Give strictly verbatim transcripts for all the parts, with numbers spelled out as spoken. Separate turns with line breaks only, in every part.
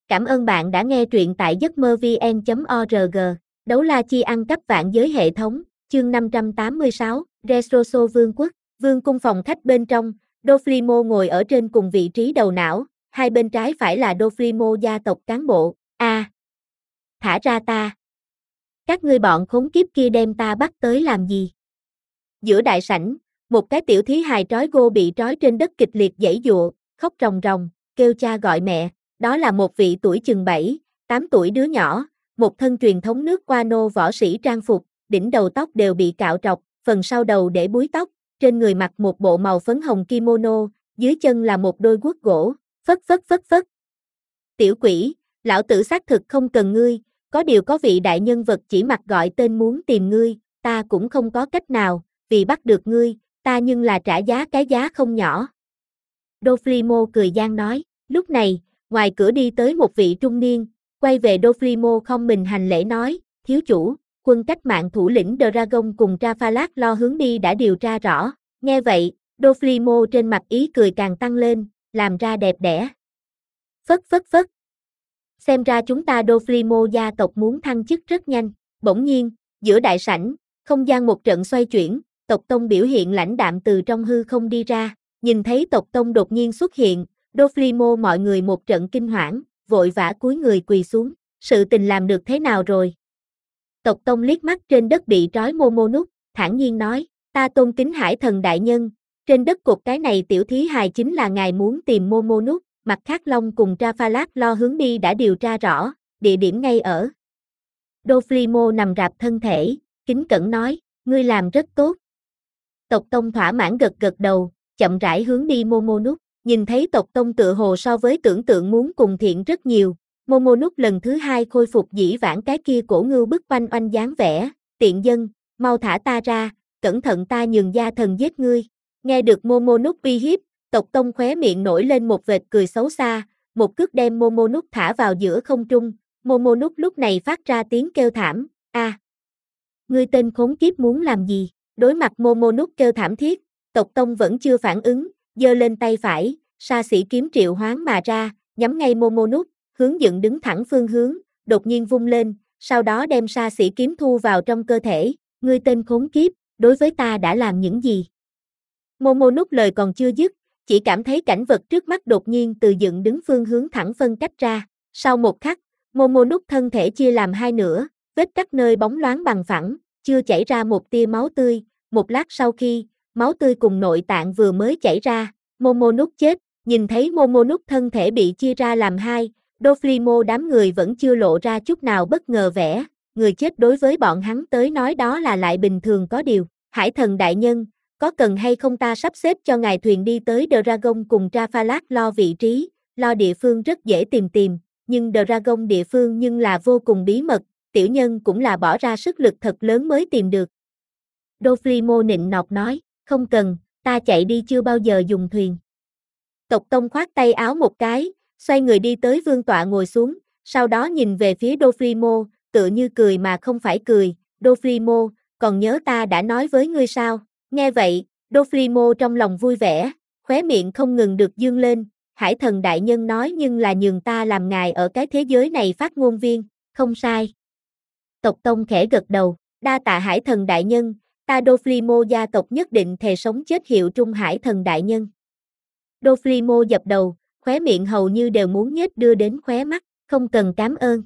Cảm ơn bạn đã nghe truyện tại giấc mơ vn chấm org. Đấu la chi ăn cắp vạn giới hệ thống, chương năm trăm tám mươi sáu, Resoso Vương quốc, vương cung phòng khách bên trong, Doflimo ngồi ở trên cùng vị trí đầu não, hai bên trái phải là Doflimo gia tộc cán bộ. A, à, thả ra ta. Các ngươi bọn khốn kiếp kia đem ta bắt tới làm gì? Giữa đại sảnh, một cái tiểu thí hài trói gô bị trói trên đất kịch liệt giãy giụa, khóc ròng ròng, kêu cha gọi mẹ. Đó là một vị tuổi chừng bảy, tám tuổi đứa nhỏ, một thân truyền thống nước Wano võ sĩ trang phục, đỉnh đầu tóc đều bị cạo trọc, phần sau đầu để búi tóc, trên người mặc một bộ màu phấn hồng kimono, dưới chân là một đôi guốc gỗ, phất phất phất phất. Tiểu quỷ, lão tử xác thực không cần ngươi, có điều có vị đại nhân vật chỉ mặt gọi tên muốn tìm ngươi, ta cũng không có cách nào, vì bắt được ngươi, ta nhưng là trả giá cái giá không nhỏ. Doflimo cười gian nói, lúc này, ngoài cửa đi tới một vị trung niên, quay về Doflimo không mình hành lễ nói, thiếu chủ, quân cách mạng thủ lĩnh Dragon cùng Trafalat lo hướng đi đã điều tra rõ, nghe vậy, Doflimo trên mặt ý cười càng tăng lên, làm ra đẹp đẽ. Phất phất phất. Xem ra chúng ta Doflimo gia tộc muốn thăng chức rất nhanh, bỗng nhiên, giữa đại sảnh, không gian một trận xoay chuyển, tộc tông biểu hiện lãnh đạm từ trong hư không đi ra, nhìn thấy tộc tông đột nhiên xuất hiện, Doflimo mọi người một trận kinh hoảng, vội vã cúi người quỳ xuống, sự tình làm được thế nào rồi? Tộc tông liếc mắt trên đất bị trói Momonut, thản nhiên nói, ta tôn kính hải thần đại nhân, trên đất cột cái này tiểu thí hài chính là ngài muốn tìm Momonut, mặt khác Long cùng Trafalat lo hướng đi đã điều tra rõ, địa điểm ngay ở. Doflimo nằm rạp thân thể, kính cẩn nói, ngươi làm rất tốt. Tộc tông thỏa mãn gật gật đầu, chậm rãi hướng đi Momonut. Nhìn thấy tộc tông tựa hồ so với tưởng tượng muốn cùng thiện rất nhiều, Momonut lần thứ hai khôi phục dĩ vãng cái kia cổ ngưu bức oanh oanh dáng vẻ, tiện dân, mau thả ta ra, cẩn thận ta nhường gia thần giết ngươi. Nghe được Momonut uy hiếp, tộc tông khóe miệng nổi lên một vệt cười xấu xa, một cước đem Momonut thả vào giữa không trung, Momonut lúc này phát ra tiếng kêu thảm, a, à, ngươi tên khốn kiếp muốn làm gì? Đối mặt Momonut kêu thảm thiết, tộc tông vẫn chưa phản ứng, giơ lên tay phải, sa sĩ kiếm triệu hoán mà ra, nhắm ngay Momonut, hướng dựng đứng thẳng phương hướng, đột nhiên vung lên, sau đó đem sa sĩ kiếm thu vào trong cơ thể, ngươi tên khốn kiếp, đối với ta đã làm những gì? Momonut lời còn chưa dứt, chỉ cảm thấy cảnh vật trước mắt đột nhiên từ dựng đứng phương hướng thẳng phân cách ra, sau một khắc, Momonut thân thể chia làm hai nửa, vết cắt nơi bóng loáng bằng phẳng, chưa chảy ra một tia máu tươi, một lát sau khi, máu tươi cùng nội tạng vừa mới chảy ra, Momonut chết, nhìn thấy Momonut thân thể bị chia ra làm hai, Doflimo đám người vẫn chưa lộ ra chút nào bất ngờ vẻ, người chết đối với bọn hắn tới nói đó là lại bình thường có điều, hải thần đại nhân, có cần hay không ta sắp xếp cho ngài thuyền đi tới Dragon cùng Trafalat lo vị trí, lo địa phương rất dễ tìm tìm, nhưng Dragon địa phương nhưng là vô cùng bí mật, tiểu nhân cũng là bỏ ra sức lực thật lớn mới tìm được. Doflimo nịnh nọt nói, không cần, ta chạy đi chưa bao giờ dùng thuyền. Tộc tông khoát tay áo một cái, xoay người đi tới vương tọa ngồi xuống, sau đó nhìn về phía Doflimo, tựa như cười mà không phải cười, Doflimo, còn nhớ ta đã nói với ngươi sao? Nghe vậy, Doflimo trong lòng vui vẻ, khóe miệng không ngừng được dương lên, hải thần đại nhân nói nhưng là nhường ta làm ngài ở cái thế giới này phát ngôn viên, không sai. Tộc tông khẽ gật đầu, đa tạ hải thần đại nhân, ta Doflimo gia tộc nhất định thề sống chết hiệu trung hải thần đại nhân. Doflimo dập đầu, khóe miệng hầu như đều muốn nhếch đưa đến khóe mắt, không cần cảm ơn.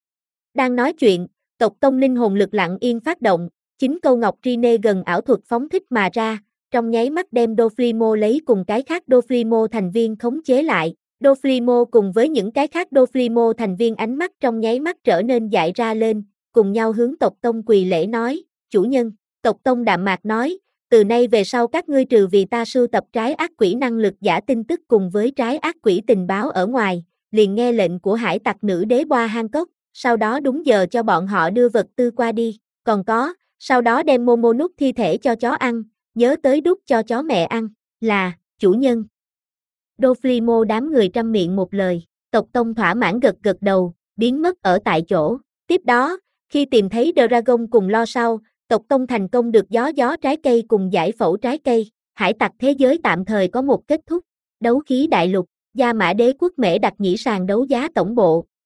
Đang nói chuyện, tộc tông linh hồn lực lặng yên phát động, chính câu ngọc Rine gần ảo thuật phóng thích mà ra, trong nháy mắt đem Doflimo lấy cùng cái khác Doflimo thành viên khống chế lại. Doflimo cùng với những cái khác Doflimo thành viên ánh mắt trong nháy mắt trở nên dại ra lên, cùng nhau hướng tộc tông quỳ lễ nói, chủ nhân, tộc tông đạm mạc nói, từ nay về sau các ngươi trừ vì ta sưu tập trái ác quỷ năng lực giả tin tức cùng với trái ác quỷ tình báo ở ngoài, liền nghe lệnh của hải tặc nữ đế Boa Hancock, sau đó đúng giờ cho bọn họ đưa vật tư qua đi, còn có, sau đó đem Momonut thi thể cho chó ăn, nhớ tới đút cho chó mẹ ăn, là, chủ nhân. Doflimo đám người trăm miệng một lời, tộc tông thỏa mãn gật gật đầu, biến mất ở tại chỗ, tiếp đó, khi tìm thấy Dragon cùng lo sau, tộc tông thành công được gió gió trái cây cùng giải phẫu trái cây, hải tặc thế giới tạm thời có một kết thúc, đấu khí đại lục, Gia Mã Đế quốc Mễ Đặc Nhĩ sàn đấu giá tổng bộ,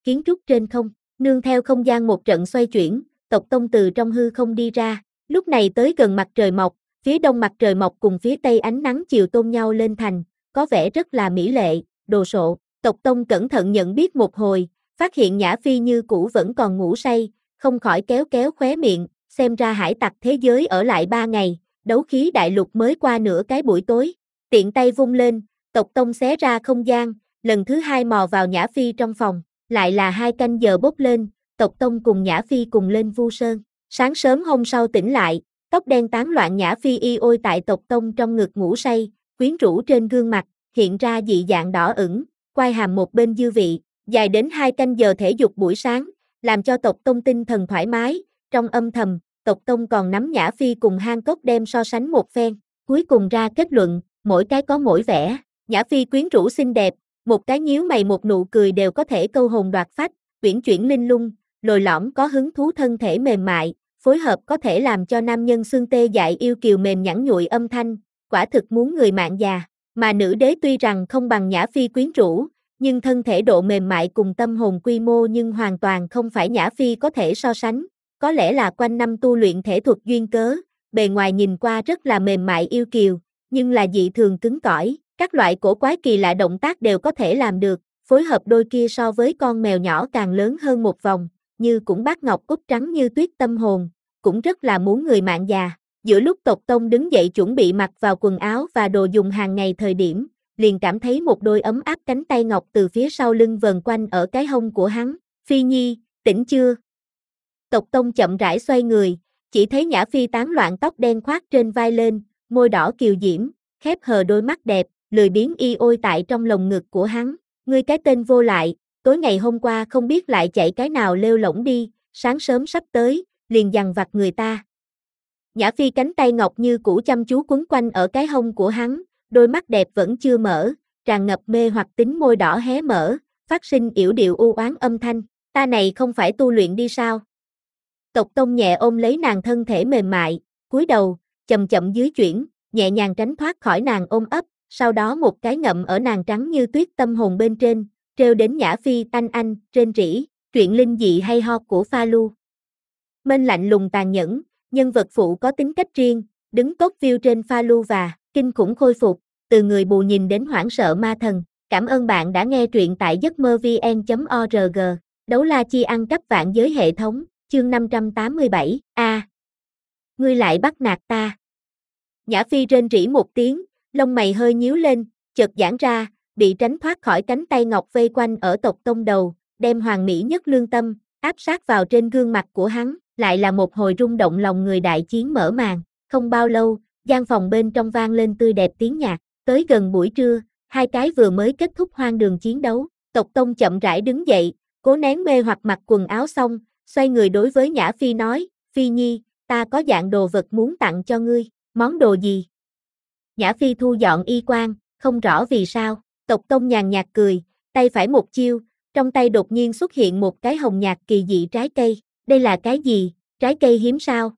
kiến trúc trên không, nương theo không gian một trận xoay chuyển, tộc tông từ trong hư không đi ra, lúc này tới gần mặt trời mọc, phía đông mặt trời mọc cùng phía tây ánh nắng chiều tôn nhau lên thành, có vẻ rất là mỹ lệ, đồ sộ, tộc tông cẩn thận nhận biết một hồi, phát hiện Nhã Phi như cũ vẫn còn ngủ say, không khỏi kéo kéo khóe miệng, xem ra hải tặc thế giới ở lại ba ngày, đấu khí đại lục mới qua nửa cái buổi tối, tiện tay vung lên, tộc tông xé ra không gian, lần thứ hai mò vào Nhã Phi trong phòng, lại là hai canh giờ bốc lên, tộc tông cùng Nhã Phi cùng lên Vu Sơn, sáng sớm hôm sau tỉnh lại, tóc đen tán loạn Nhã Phi y ôi tại tộc tông trong ngực ngủ say, quyến rũ trên gương mặt, hiện ra dị dạng đỏ ửng, quai hàm một bên dư vị, dài đến hai canh giờ thể dục buổi sáng, làm cho tộc tông tinh thần thoải mái, trong âm thầm, tộc tông còn nắm Nhã Phi cùng Hancock đem so sánh một phen, cuối cùng ra kết luận, mỗi cái có mỗi vẻ, Nhã Phi quyến rũ xinh đẹp, một cái nhíu mày một nụ cười đều có thể câu hồn đoạt phách, uyển chuyển linh lung, lồi lõm có hứng thú thân thể mềm mại, phối hợp có thể làm cho nam nhân xương tê dại yêu kiều mềm nhẵn nhụi âm thanh, quả thực muốn người mạng già, mà nữ đế tuy rằng không bằng Nhã Phi quyến rũ, nhưng thân thể độ mềm mại cùng tâm hồn quy mô nhưng hoàn toàn không phải Nhã Phi có thể so sánh, có lẽ là quanh năm tu luyện thể thuật duyên cớ, bề ngoài nhìn qua rất là mềm mại yêu kiều, nhưng là dị thường cứng cỏi, các loại cổ quái kỳ lạ động tác đều có thể làm được, phối hợp đôi kia so với con mèo nhỏ càng lớn hơn một vòng, như cũng bát ngọc cúc trắng như tuyết tâm hồn, cũng rất là muốn người mạng già. Giữa lúc tộc tông đứng dậy chuẩn bị mặc vào quần áo và đồ dùng hàng ngày thời điểm, liền cảm thấy một đôi ấm áp cánh tay ngọc từ phía sau lưng vần quanh ở cái hông của hắn. Phi Nhi, tỉnh chưa? Tộc tông chậm rãi xoay người, chỉ thấy Nhã Phi tán loạn tóc đen khoác trên vai lên, môi đỏ kiều diễm, khép hờ đôi mắt đẹp, lười biếng y ôi tại trong lồng ngực của hắn. Ngươi cái tên vô lại, tối ngày hôm qua không biết lại chạy cái nào lêu lổng đi, sáng sớm sắp tới, liền dằn vặt người ta. Nhã Phi cánh tay ngọc như cũ chăm chú quấn quanh ở cái hông của hắn, đôi mắt đẹp vẫn chưa mở, tràn ngập mê hoặc tính môi đỏ hé mở, phát sinh yểu điệu u oán âm thanh, ta này không phải tu luyện đi sao? Tộc tông nhẹ ôm lấy nàng thân thể mềm mại, cúi đầu, chậm chậm dưới chuyển, nhẹ nhàng tránh thoát khỏi nàng ôm ấp, sau đó một cái ngậm ở nàng trắng như tuyết tâm hồn bên trên, treo đến Nhã Phi anh anh, rên rỉ, truyện linh dị hay ho của Pha Lu. Mênh lạnh lùng tàn nhẫn, nhân vật phụ có tính cách riêng, đứng tốt view trên Pha Lu và kinh khủng khôi phục, từ người bù nhìn đến hoảng sợ ma thần. Cảm ơn bạn đã nghe truyện tại giấc mơ vn chấm org. Đấu la chi ăn cắp vạn giới hệ thống, chương năm trăm tám mươi bảy, a. À, ngươi lại bắt nạt ta. Nhã Phi rên rỉ một tiếng, lông mày hơi nhíu lên, chợt giãn ra, bị tránh thoát khỏi cánh tay ngọc vây quanh ở tộc tông đầu, đem hoàng mỹ nhất lương tâm, áp sát vào trên gương mặt của hắn, lại là một hồi rung động lòng người đại chiến mở màn. Không bao lâu, gian phòng bên trong vang lên tươi đẹp tiếng nhạc, tới gần buổi trưa, hai cái vừa mới kết thúc hoang đường chiến đấu, tộc tông chậm rãi đứng dậy, cố nén mê hoặc mặc quần áo xong, xoay người đối với Nhã Phi nói, Phi Nhi, ta có dạng đồ vật muốn tặng cho ngươi, món đồ gì? Nhã Phi thu dọn y quan, không rõ vì sao, tộc tông nhàn nhạt cười, tay phải một chiêu, trong tay đột nhiên xuất hiện một cái hồng nhạt kỳ dị trái cây, đây là cái gì, trái cây hiếm sao?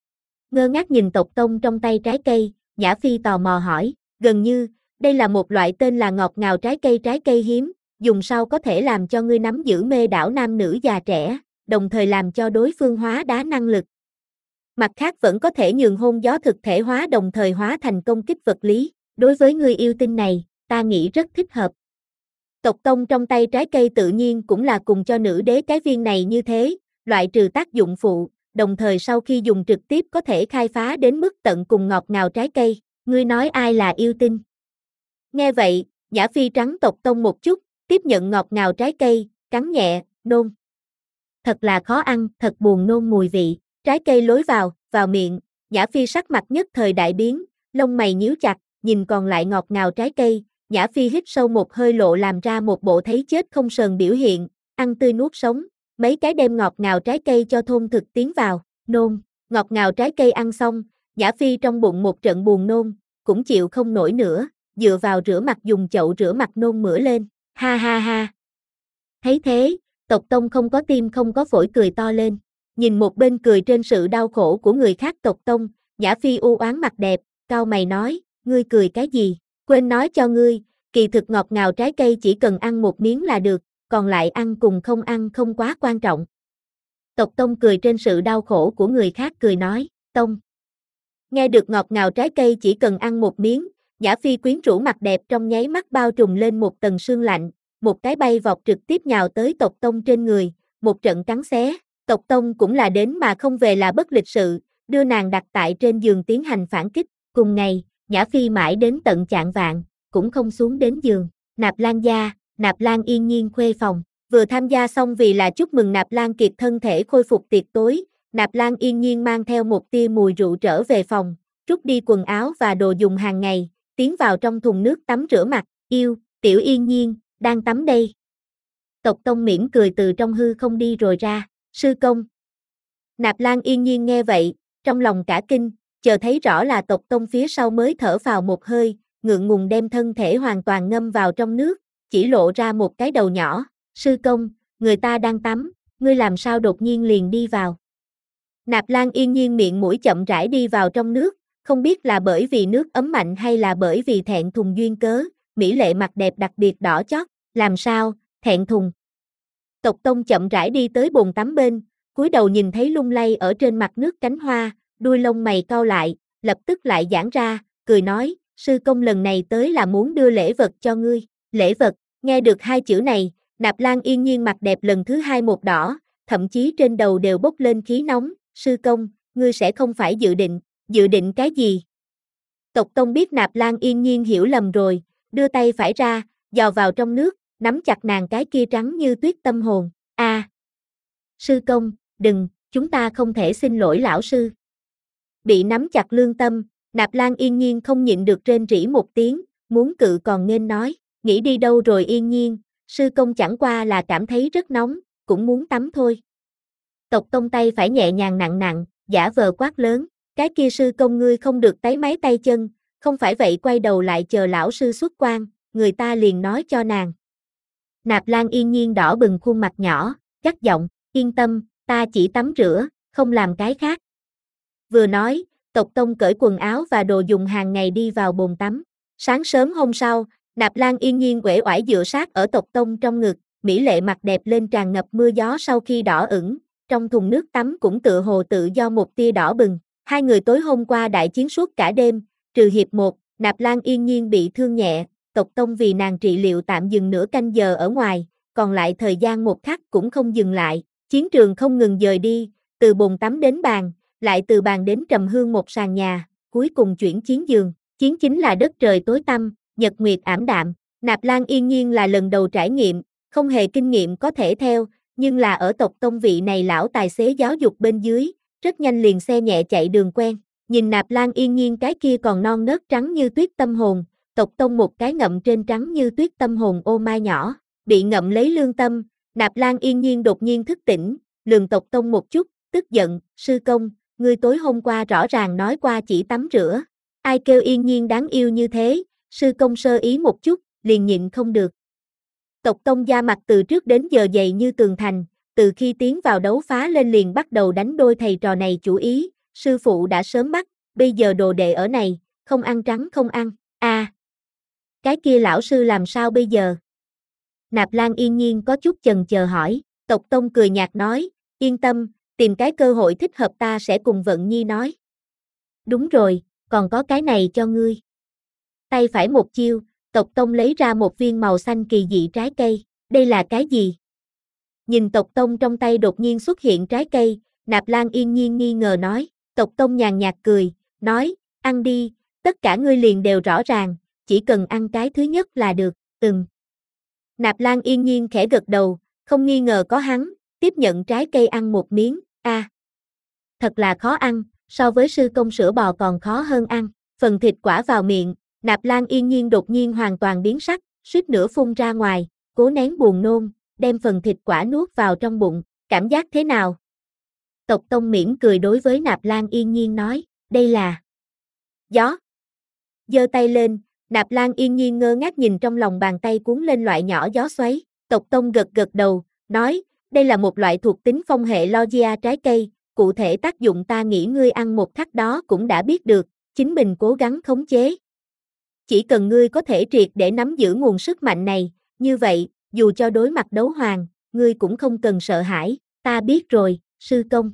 Ngơ ngác nhìn tộc tông trong tay trái cây, Nhã Phi tò mò hỏi, gần như, đây là một loại tên là ngọt ngào trái cây trái cây hiếm, dùng sau có thể làm cho ngươi nắm giữ mê đảo nam nữ già trẻ, đồng thời làm cho đối phương hóa đá năng lực. Mặt khác vẫn có thể nhường hôn gió thực thể hóa đồng thời hóa thành công kích vật lý, đối với người yêu tinh này, ta nghĩ rất thích hợp. Tộc tông trong tay trái cây tự nhiên cũng là cùng cho nữ đế cái viên này như thế, loại trừ tác dụng phụ, đồng thời sau khi dùng trực tiếp có thể khai phá đến mức tận cùng ngọt ngào trái cây, ngươi nói ai là yêu tinh. Nghe vậy, Nhã Phi trắng tộc tông một chút, tiếp nhận ngọt ngào trái cây, cắn nhẹ, nôn. Thật là khó ăn, thật buồn nôn mùi vị, trái cây lối vào, vào miệng, Nhã Phi sắc mặt nhất thời đại biến, lông mày nhíu chặt, nhìn còn lại ngọt ngào trái cây, Nhã Phi hít sâu một hơi lộ làm ra một bộ thấy chết không sờn biểu hiện, ăn tươi nuốt sống, mấy cái đem ngọt ngào trái cây cho thôn thực tiến vào, nôn, ngọt ngào trái cây ăn xong, Nhã Phi trong bụng một trận buồn nôn, cũng chịu không nổi nữa, dựa vào rửa mặt dùng chậu rửa mặt nôn mửa lên, ha ha ha. Thấy thế, tộc tông không có tim không có phổi cười to lên, nhìn một bên cười trên sự đau khổ của người khác tộc tông, Nhã Phi u oán mặt đẹp, cau mày nói, ngươi cười cái gì, quên nói cho ngươi, kỳ thực ngọt ngào trái cây chỉ cần ăn một miếng là được, còn lại ăn cùng không ăn không quá quan trọng. Tộc Tông cười trên sự đau khổ của người khác cười nói, Tông. Nghe được ngọt ngào trái cây chỉ cần ăn một miếng, Nhã Phi quyến rũ mặt đẹp trong nháy mắt bao trùm lên một tầng sương lạnh, một cái bay vọt trực tiếp nhào tới Tộc Tông trên người, một trận cắn xé. Tộc Tông cũng là đến mà không về là bất lịch sự, đưa nàng đặt tại trên giường tiến hành phản kích. Cùng ngày, Nhã Phi mãi đến tận chạng vạng, cũng không xuống đến giường. Nạp Lan gia, Nạp Lan yên nhiên khuê phòng, vừa tham gia xong vì là chúc mừng Nạp Lan Kiệt thân thể khôi phục tiệc tối, Nạp Lan yên nhiên mang theo một tia mùi rượu trở về phòng, rút đi quần áo và đồ dùng hàng ngày, tiến vào trong thùng nước tắm rửa mặt, yêu, tiểu yên nhiên, đang tắm đây. Tộc Tông mỉm cười từ trong hư không đi rồi ra, sư công. Nạp Lan yên nhiên nghe vậy, trong lòng cả kinh, chờ thấy rõ là Tộc Tông phía sau mới thở vào một hơi, ngượng ngùng đem thân thể hoàn toàn ngâm vào trong nước, chỉ lộ ra một cái đầu nhỏ, sư công, người ta đang tắm, ngươi làm sao đột nhiên liền đi vào. Nạp Lan yên nhiên miệng mũi chậm rãi đi vào trong nước, không biết là bởi vì nước ấm mạnh hay là bởi vì thẹn thùng duyên cớ, mỹ lệ mặt đẹp đặc biệt đỏ chót, làm sao, thẹn thùng. Tộc Tông chậm rãi đi tới bồn tắm bên, cúi đầu nhìn thấy lung lay ở trên mặt nước cánh hoa, đuôi lông mày cau lại, lập tức lại giãn ra, cười nói, sư công lần này tới là muốn đưa lễ vật cho ngươi, lễ vật, nghe được hai chữ này, Nạp Lan yên nhiên mặt đẹp lần thứ hai một đỏ, thậm chí trên đầu đều bốc lên khí nóng, sư công, ngươi sẽ không phải dự định, dự định cái gì? Tộc Tông biết Nạp Lan yên nhiên hiểu lầm rồi, đưa tay phải ra, dò vào trong nước, nắm chặt nàng cái kia trắng như tuyết tâm hồn, a, à, sư công, đừng, chúng ta không thể xin lỗi lão sư. Bị nắm chặt lương tâm, Nạp Lan yên nhiên không nhịn được rên rỉ một tiếng, muốn cự còn nghênh nói, nghĩ đi đâu rồi yên nhiên, sư công chẳng qua là cảm thấy rất nóng, cũng muốn tắm thôi. Tộc Tông tay phải nhẹ nhàng nặng nặng, giả vờ quát lớn, cái kia sư công ngươi không được táy máy tay chân, không phải vậy quay đầu lại chờ lão sư xuất quan, người ta liền nói cho nàng. Nạp Lan yên nhiên đỏ bừng khuôn mặt nhỏ, gắt giọng, yên tâm, ta chỉ tắm rửa, không làm cái khác. Vừa nói, Tộc Tông cởi quần áo và đồ dùng hàng ngày đi vào bồn tắm. Sáng sớm hôm sau, Nạp Lan yên nhiên uể oải dựa sát ở Tộc Tông trong ngực, mỹ lệ mặt đẹp lên tràn ngập mưa gió sau khi đỏ ửng, trong thùng nước tắm cũng tựa hồ tự do một tia đỏ bừng. Hai người tối hôm qua đại chiến suốt cả đêm, trừ hiệp một, Nạp Lan yên nhiên bị thương nhẹ, Tộc Tông vì nàng trị liệu tạm dừng nửa canh giờ ở ngoài, còn lại thời gian một khắc cũng không dừng lại, chiến trường không ngừng dời đi, từ bồn tắm đến bàn, lại từ bàn đến trầm hương một sàn nhà, cuối cùng chuyển chiến giường, chiến chính là đất trời tối tăm, nhật nguyệt ảm đạm, Nạp Lan yên nhiên là lần đầu trải nghiệm, không hề kinh nghiệm có thể theo, nhưng là ở Tộc Tông vị này lão tài xế giáo dục bên dưới, rất nhanh liền xe nhẹ chạy đường quen, nhìn Nạp Lan yên nhiên cái kia còn non nớt trắng như tuyết tâm hồn, Tộc Tông một cái ngậm trên trắng như tuyết tâm hồn ô mai nhỏ, bị ngậm lấy lương tâm, Nạp Lan yên nhiên đột nhiên thức tỉnh, lườm Tộc Tông một chút, tức giận, sư công, ngươi tối hôm qua rõ ràng nói qua chỉ tắm rửa, ai kêu yên nhiên đáng yêu như thế, sư công sơ ý một chút, liền nhịn không được. Tộc Tông da mặt từ trước đến giờ dày như tường thành, từ khi tiến vào đấu phá lên liền bắt đầu đánh đôi thầy trò này chủ ý, sư phụ đã sớm bắt, bây giờ đồ đệ ở này, không ăn trắng không ăn, a, à, cái kia lão sư làm sao bây giờ? Nạp Lan yên nhiên có chút chần chờ hỏi, Tộc Tông cười nhạt nói, yên tâm, tìm cái cơ hội thích hợp ta sẽ cùng Vận Nhi nói. Đúng rồi, còn có cái này cho ngươi. Tay phải một chiêu, Tộc Tông lấy ra một viên màu xanh kỳ dị trái cây, đây là cái gì? Nhìn Tộc Tông trong tay đột nhiên xuất hiện trái cây, Nạp Lan yên nhiên nghi ngờ nói, Tộc Tông nhàn nhạt cười, nói, ăn đi, tất cả ngươi liền đều rõ ràng, chỉ cần ăn cái thứ nhất là được, ừm. Nạp Lan yên nhiên khẽ gật đầu, không nghi ngờ có hắn, tiếp nhận trái cây ăn một miếng, a, à, thật là khó ăn, so với sư công sữa bò còn khó hơn ăn, phần thịt quả vào miệng, Nạp Lan yên nhiên đột nhiên hoàn toàn biến sắc, suýt nữa phun ra ngoài, cố nén buồn nôn, đem phần thịt quả nuốt vào trong bụng, cảm giác thế nào? Tộc Tông mỉm cười đối với Nạp Lan yên nhiên nói, đây là gió. Giơ tay lên, Nạp Lan yên nhiên ngơ ngác nhìn trong lòng bàn tay cuốn lên loại nhỏ gió xoáy, Tộc Tông gật gật đầu, nói, đây là một loại thuộc tính phong hệ Logia trái cây, cụ thể tác dụng ta nghĩ ngươi ăn một khắc đó cũng đã biết được, chính mình cố gắng khống chế. Chỉ cần ngươi có thể triệt để nắm giữ nguồn sức mạnh này, như vậy, dù cho đối mặt đấu hoàng, ngươi cũng không cần sợ hãi, ta biết rồi, sư công.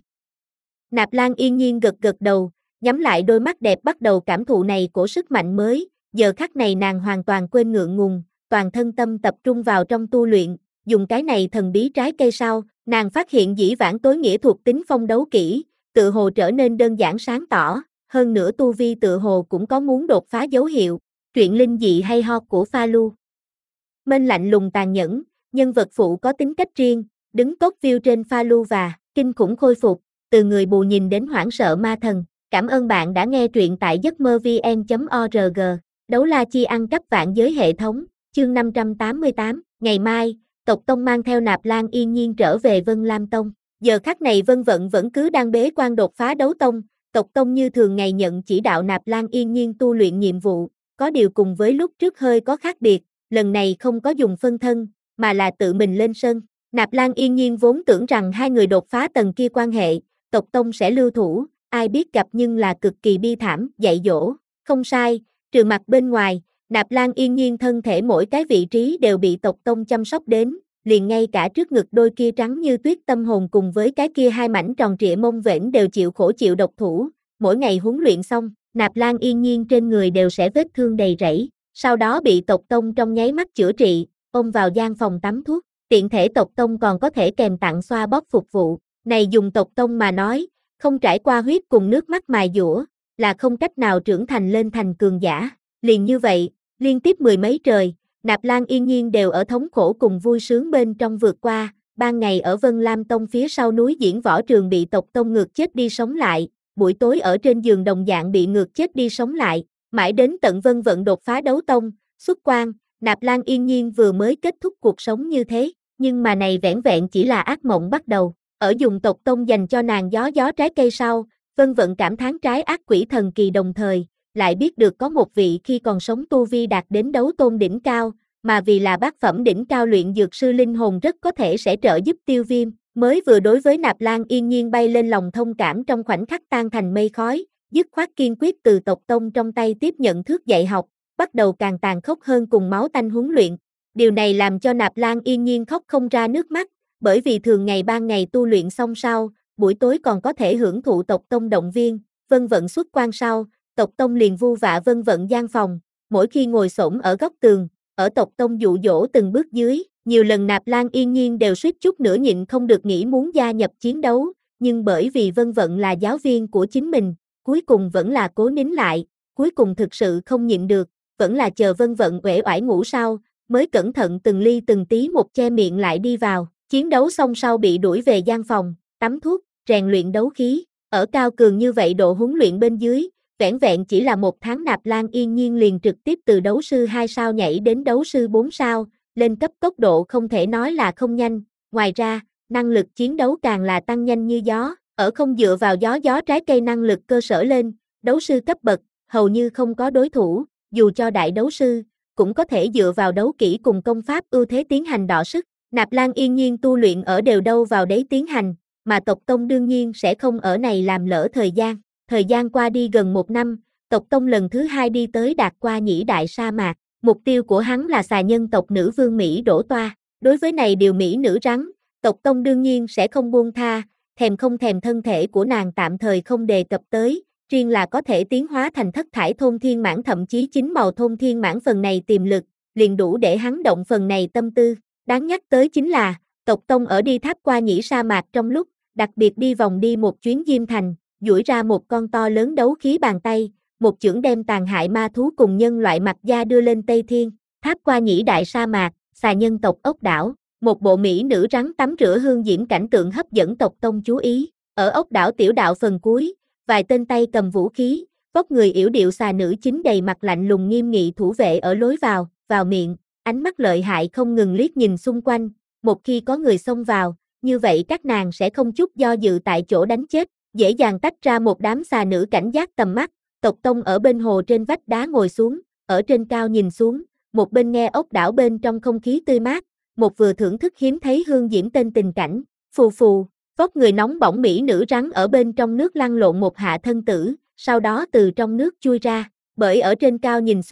Nạp Lan yên nhiên gật gật đầu, nhắm lại đôi mắt đẹp bắt đầu cảm thụ này của sức mạnh mới, giờ khắc này nàng hoàn toàn quên ngượng ngùng, toàn thân tâm tập trung vào trong tu luyện, dùng cái này thần bí trái cây sau, nàng phát hiện dĩ vãng tối nghĩa thuộc tính phong đấu kỹ, tự hồ trở nên đơn giản sáng tỏ, hơn nữa tu vi tự hồ cũng có muốn đột phá dấu hiệu, truyện linh dị hay ho của Pha Lu. Mênh lạnh lùng tàn nhẫn, nhân vật phụ có tính cách riêng, đứng tốt view trên Pha Lu và kinh khủng khôi phục, từ người bù nhìn đến hoảng sợ ma thần. Cảm ơn bạn đã nghe truyện tại giấc mơ vn chấm org. Đấu la chi ăn cắp vạn giới hệ thống, chương năm trăm tám mươi tám, ngày mai, tộc tông mang theo Nạp Lan yên nhiên trở về Vân Lam Tông. Giờ khắc này Vân Vận vẫn cứ đang bế quan đột phá đấu tông, tộc tông như thường ngày nhận chỉ đạo Nạp Lan yên nhiên tu luyện nhiệm vụ, có điều cùng với lúc trước hơi có khác biệt, lần này không có dùng phân thân, mà là tự mình lên sân. Nạp Lan yên nhiên vốn tưởng rằng hai người đột phá tầng kia quan hệ, tộc tông sẽ lưu thủ, ai biết gặp nhưng là cực kỳ bi thảm, dạy dỗ, không sai, trừ mặt bên ngoài, Nạp Lan yên nhiên thân thể mỗi cái vị trí đều bị tộc tông chăm sóc đến, liền ngay cả trước ngực đôi kia trắng như tuyết tâm hồn cùng với cái kia hai mảnh tròn trịa mông vểnh đều chịu khổ chịu độc thủ, mỗi ngày huấn luyện xong, Nạp Lan yên nhiên trên người đều sẽ vết thương đầy rẫy, sau đó bị tộc tông trong nháy mắt chữa trị, ôm vào gian phòng tắm thuốc, tiện thể tộc tông còn có thể kèm tặng xoa bóp phục vụ, này dùng tộc tông mà nói, không trải qua huyết cùng nước mắt mài dũa, là không cách nào trưởng thành lên thành cường giả, liền như vậy, liên tiếp mười mấy trời, Nạp Lan yên nhiên đều ở thống khổ cùng vui sướng bên trong vượt qua, ban ngày ở Vân Lam Tông phía sau núi diễn võ trường bị tộc tông ngược chết đi sống lại, buổi tối ở trên giường đồng dạng bị ngược chết đi sống lại, mãi đến tận Vân Vận đột phá đấu tông, xuất quan, Nạp Lan yên nhiên vừa mới kết thúc cuộc sống như thế, nhưng mà này vẻn vẹn chỉ là ác mộng bắt đầu. Ở dùng tộc tông dành cho nàng gió gió trái cây sau, Vân Vận cảm thán trái ác quỷ thần kỳ đồng thời, lại biết được có một vị khi còn sống tu vi đạt đến đấu tôn đỉnh cao, mà vì là bát phẩm đỉnh cao luyện dược sư linh hồn rất có thể sẽ trợ giúp tiêu viêm, mới vừa đối với Nạp Lan yên nhiên bay lên lòng thông cảm trong khoảnh khắc tan thành mây khói, dứt khoát kiên quyết từ tộc tông trong tay tiếp nhận thước dạy học, bắt đầu càng tàn khốc hơn cùng máu tanh huấn luyện. Điều này làm cho Nạp Lan yên nhiên khóc không ra nước mắt, bởi vì thường ngày ban ngày tu luyện xong sau, buổi tối còn có thể hưởng thụ tộc tông động viên, Vân Vận xuất quan sau, tộc tông liền vu vạ Vân Vận gian phòng, mỗi khi ngồi xổm ở góc tường, ở tộc tông dụ dỗ từng bước dưới, nhiều lần Nạp Lan yên nhiên đều suýt chút nữa nhịn không được nghĩ muốn gia nhập chiến đấu, nhưng bởi vì Vân Vận là giáo viên của chính mình, cuối cùng vẫn là cố nín lại, cuối cùng thực sự không nhịn được, vẫn là chờ Vân Vận uể oải ngủ sau, mới cẩn thận từng ly từng tí một che miệng lại đi vào. Chiến đấu xong sau bị đuổi về gian phòng, tắm thuốc, rèn luyện đấu khí, ở cao cường như vậy độ huấn luyện bên dưới, vẻn vẹn chỉ là một tháng Nạp Lan yên nhiên liền trực tiếp từ đấu sư hai sao nhảy đến đấu sư bốn sao, lên cấp tốc độ không thể nói là không nhanh, ngoài ra, năng lực chiến đấu càng là tăng nhanh như gió, ở không dựa vào gió gió trái cây năng lực cơ sở lên, đấu sư cấp bậc, hầu như không có đối thủ, dù cho đại đấu sư, cũng có thể dựa vào đấu kỹ cùng công pháp ưu thế tiến hành đọ sức. Nạp Lan yên nhiên tu luyện ở đều đâu vào đấy tiến hành, mà tộc tông đương nhiên sẽ không ở này làm lỡ thời gian. Thời gian qua đi gần một năm, tộc tông lần thứ hai đi tới đạt qua nhĩ đại sa mạc. Mục tiêu của hắn là xà nhân tộc nữ vương Mỹ Đỗ Toa. Đối với này điều Mỹ nữ rắn, tộc tông đương nhiên sẽ không buông tha, thèm không thèm thân thể của nàng tạm thời không đề cập tới, riêng là có thể tiến hóa thành thất thải thôn thiên mãn thậm chí chính màu thôn thiên mãn phần này tiềm lực, liền đủ để hắn động phần này tâm tư. Đáng nhắc tới chính là, tộc tông ở đi tháp qua nhĩ sa mạc trong lúc, đặc biệt đi vòng đi một chuyến Diêm Thành, duỗi ra một con to lớn đấu khí bàn tay, một chưởng đem tàn hại ma thú cùng nhân loại mặt da đưa lên Tây Thiên, tháp qua nhĩ đại sa mạc, xà nhân tộc ốc đảo, một bộ mỹ nữ rắn tắm rửa hương diễm cảnh tượng hấp dẫn tộc tông chú ý, ở ốc đảo tiểu đạo phần cuối, vài tên tay cầm vũ khí, vóc người yểu điệu xà nữ chính đầy mặt lạnh lùng nghiêm nghị thủ vệ ở lối vào, vào miệng. Ánh mắt lợi hại không ngừng liếc nhìn xung quanh, một khi có người xông vào, như vậy các nàng sẽ không chút do dự tại chỗ đánh chết, dễ dàng tách ra một đám xà nữ cảnh giác tầm mắt. Tộc tông ở bên hồ trên vách đá ngồi xuống, ở trên cao nhìn xuống, một bên nghe ốc đảo bên trong không khí tươi mát, một vừa thưởng thức hiếm thấy hương diễm tên tình cảnh, phù phù, vóc người nóng bỏng mỹ nữ rắn ở bên trong nước lăn lộn một hạ thân tử, sau đó từ trong nước chui ra, bởi ở trên cao nhìn xuống,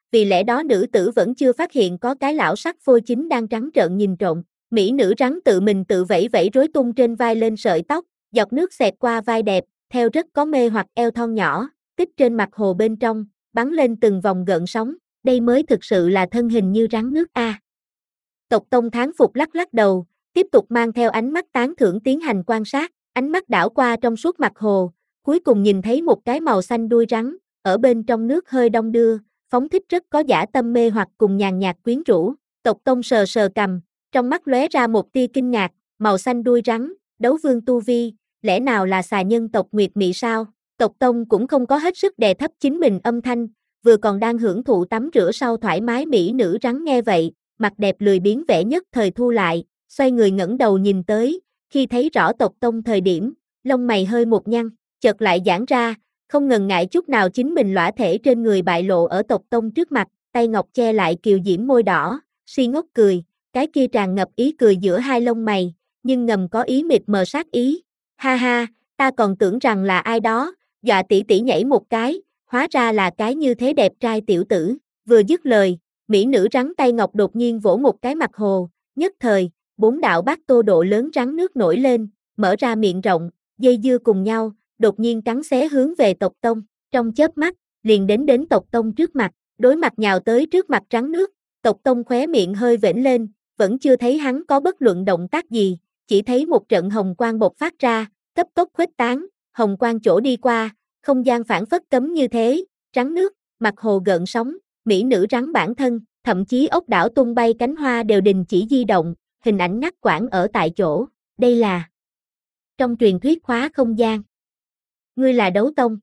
vì lẽ đó nữ tử vẫn chưa phát hiện có cái lão sắc phôi chính đang trắng trợn nhìn trộm. Mỹ nữ rắn tự mình tự vẫy vẫy rối tung trên vai lên sợi tóc, giọt nước xẹt qua vai đẹp, theo rất có mê hoặc eo thon nhỏ, tích trên mặt hồ bên trong, bắn lên từng vòng gợn sóng, đây mới thực sự là thân hình như rắn nước a. Tộc Tông thán phục lắc lắc đầu, tiếp tục mang theo ánh mắt tán thưởng tiến hành quan sát, ánh mắt đảo qua trong suốt mặt hồ, cuối cùng nhìn thấy một cái màu xanh đuôi rắn, ở bên trong nước hơi đong đưa, phóng thích rất có dã tâm mê hoặc cùng nhàn nhạt quyến rũ. Tộc Tông sờ sờ cằm, trong mắt lóe ra một tia kinh ngạc, màu xanh đuôi rắn, đấu vương tu vi, lẽ nào là xà nhân tộc Nguyệt Mị sao? Tộc Tông cũng không có hết sức đè thấp chính mình âm thanh, vừa còn đang hưởng thụ tắm rửa sau thoải mái mỹ nữ rắn nghe vậy, mặt đẹp lười biếng vẻ nhất thời thu lại, xoay người ngẩng đầu nhìn tới, khi thấy rõ Tộc Tông thời điểm, lông mày hơi một nhăn, chợt lại giãn ra, không ngần ngại chút nào chính mình lõa thể trên người bại lộ ở Tộc Tông trước mặt, tay ngọc che lại kiều diễm môi đỏ, si ngốc cười, cái kia tràn ngập ý cười giữa hai lông mày, nhưng ngầm có ý mịt mờ sát ý. Ha ha, ta còn tưởng rằng là ai đó, dọa tỷ tỷ nhảy một cái, hóa ra là cái như thế đẹp trai tiểu tử. Vừa dứt lời, mỹ nữ rắn tay ngọc đột nhiên vỗ một cái mặt hồ, nhất thời, bốn đạo bát tô độ lớn rắn nước nổi lên, mở ra miệng rộng, dây dưa cùng nhau, đột nhiên cắn xé hướng về Tộc Tông, trong chớp mắt, liền đến đến Tộc Tông trước mặt, đối mặt nhào tới trước mặt rắn nước, Tộc Tông khóe miệng hơi vểnh lên, vẫn chưa thấy hắn có bất luận động tác gì, chỉ thấy một trận hồng quang bộc phát ra, cấp tốc khuếch tán, hồng quang chỗ đi qua, không gian phản phất cấm như thế, rắn nước, mặt hồ gợn sóng, mỹ nữ rắn bản thân, thậm chí ốc đảo tung bay cánh hoa đều đình chỉ di động, hình ảnh ngắt quãng ở tại chỗ, đây là trong truyền thuyết khóa không gian. Ngươi là Đấu Tông.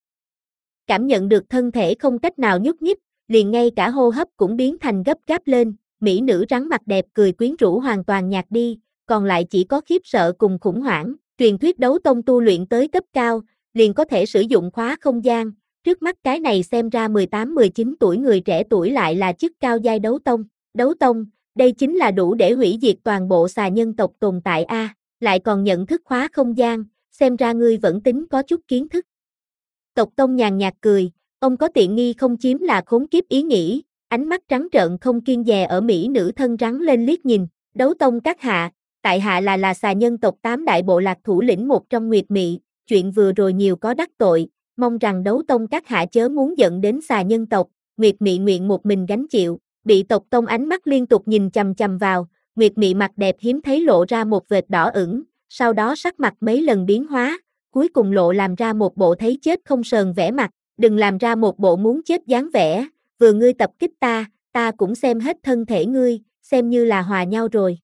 Cảm nhận được thân thể không cách nào nhúc nhích, liền ngay cả hô hấp cũng biến thành gấp gáp lên, mỹ nữ rắn mặt đẹp cười quyến rũ hoàn toàn nhạt đi, còn lại chỉ có khiếp sợ cùng khủng hoảng. Truyền thuyết Đấu Tông tu luyện tới cấp cao, liền có thể sử dụng khóa không gian, trước mắt cái này xem ra mười tám mười chín tuổi người trẻ tuổi lại là chức cao giai Đấu Tông. Đấu Tông, đây chính là đủ để hủy diệt toàn bộ xà nhân tộc tồn tại a, lại còn nhận thức khóa không gian, xem ra ngươi vẫn tính có chút kiến thức. Tộc Tông nhàn nhạt cười, ông có tiện nghi không chiếm là khốn kiếp ý nghĩ, ánh mắt trắng trợn không kiêng dè ở mỹ nữ thân rắn lên liếc nhìn. Đấu Tông các hạ, tại hạ là là xà nhân tộc tám đại bộ lạc thủ lĩnh một trong Nguyệt Mị, chuyện vừa rồi nhiều có đắc tội, mong rằng Đấu Tông các hạ chớ muốn giận đến xà nhân tộc. Nguyệt Mị nguyện một mình gánh chịu, bị Tộc Tông ánh mắt liên tục nhìn chằm chằm vào, Nguyệt Mị mặt đẹp hiếm thấy lộ ra một vệt đỏ ửng, sau đó sắc mặt mấy lần biến hóa, cuối cùng lộ làm ra một bộ thấy chết không sờn vẻ mặt, đừng làm ra một bộ muốn chết dáng vẻ, vừa ngươi tập kích ta, ta cũng xem hết thân thể ngươi, xem như là hòa nhau rồi.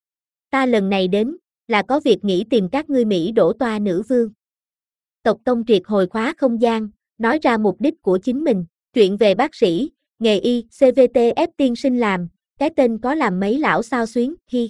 Ta lần này đến, là có việc nghĩ tìm các ngươi Mỹ đổ toa nữ vương. Tộc Tông triệt hồi khóa không gian, nói ra mục đích của chính mình, chuyện về bác sĩ, nghề y, xê vê tê ép tiên sinh làm, cái tên có làm mấy lão sao xuyến, hi.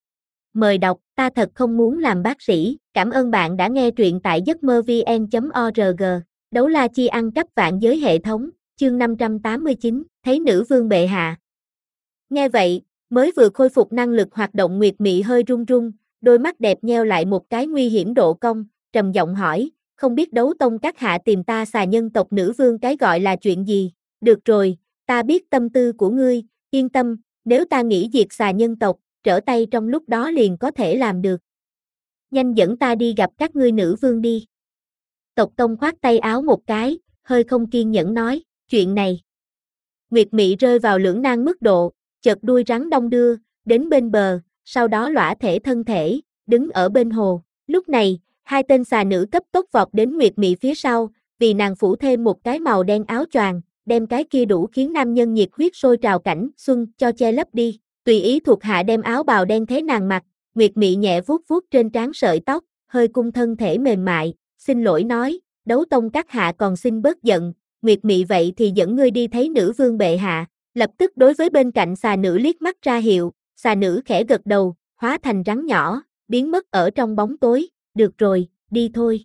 Mời đọc, ta thật không muốn làm bác sĩ, cảm ơn bạn đã nghe truyện tại giấc mơ vn chấm org, đấu la chi ăn cắp vạn giới hệ thống, chương năm trăm tám mươi chín, thấy nữ vương bệ hạ. Nghe vậy, mới vừa khôi phục năng lực hoạt động Nguyệt Mị hơi run run, đôi mắt đẹp nheo lại một cái nguy hiểm độ cong, trầm giọng hỏi, không biết Đấu Tông các hạ tìm ta xà nhân tộc nữ vương cái gọi là chuyện gì? Được rồi, ta biết tâm tư của ngươi, yên tâm, nếu ta nghĩ diệt xà nhân tộc, trở tay trong lúc đó liền có thể làm được. Nhanh dẫn ta đi gặp các ngươi nữ vương đi. Tộc Tông khoát tay áo một cái, hơi không kiên nhẫn nói, chuyện này. Nguyệt Mị rơi vào lưỡng nan mức độ, chợt đuôi rắn đong đưa, đến bên bờ, sau đó lõa thể thân thể, đứng ở bên hồ. Lúc này, hai tên xà nữ cấp tốc vọt đến Nguyệt Mị phía sau, vì nàng phủ thêm một cái màu đen áo choàng, đem cái kia đủ khiến nam nhân nhiệt huyết sôi trào cảnh xuân cho che lấp đi. Tùy ý thuộc hạ đem áo bào đen thế nàng mặc, Nguyệt Mị nhẹ vuốt vuốt trên trán sợi tóc, hơi cung thân thể mềm mại, xin lỗi nói, Đấu Tông các hạ còn xin bớt giận, Nguyệt Mị vậy thì dẫn ngươi đi thấy nữ vương bệ hạ. Lập tức đối với bên cạnh xà nữ liếc mắt ra hiệu, xà nữ khẽ gật đầu, hóa thành rắn nhỏ, biến mất ở trong bóng tối, được rồi, đi thôi.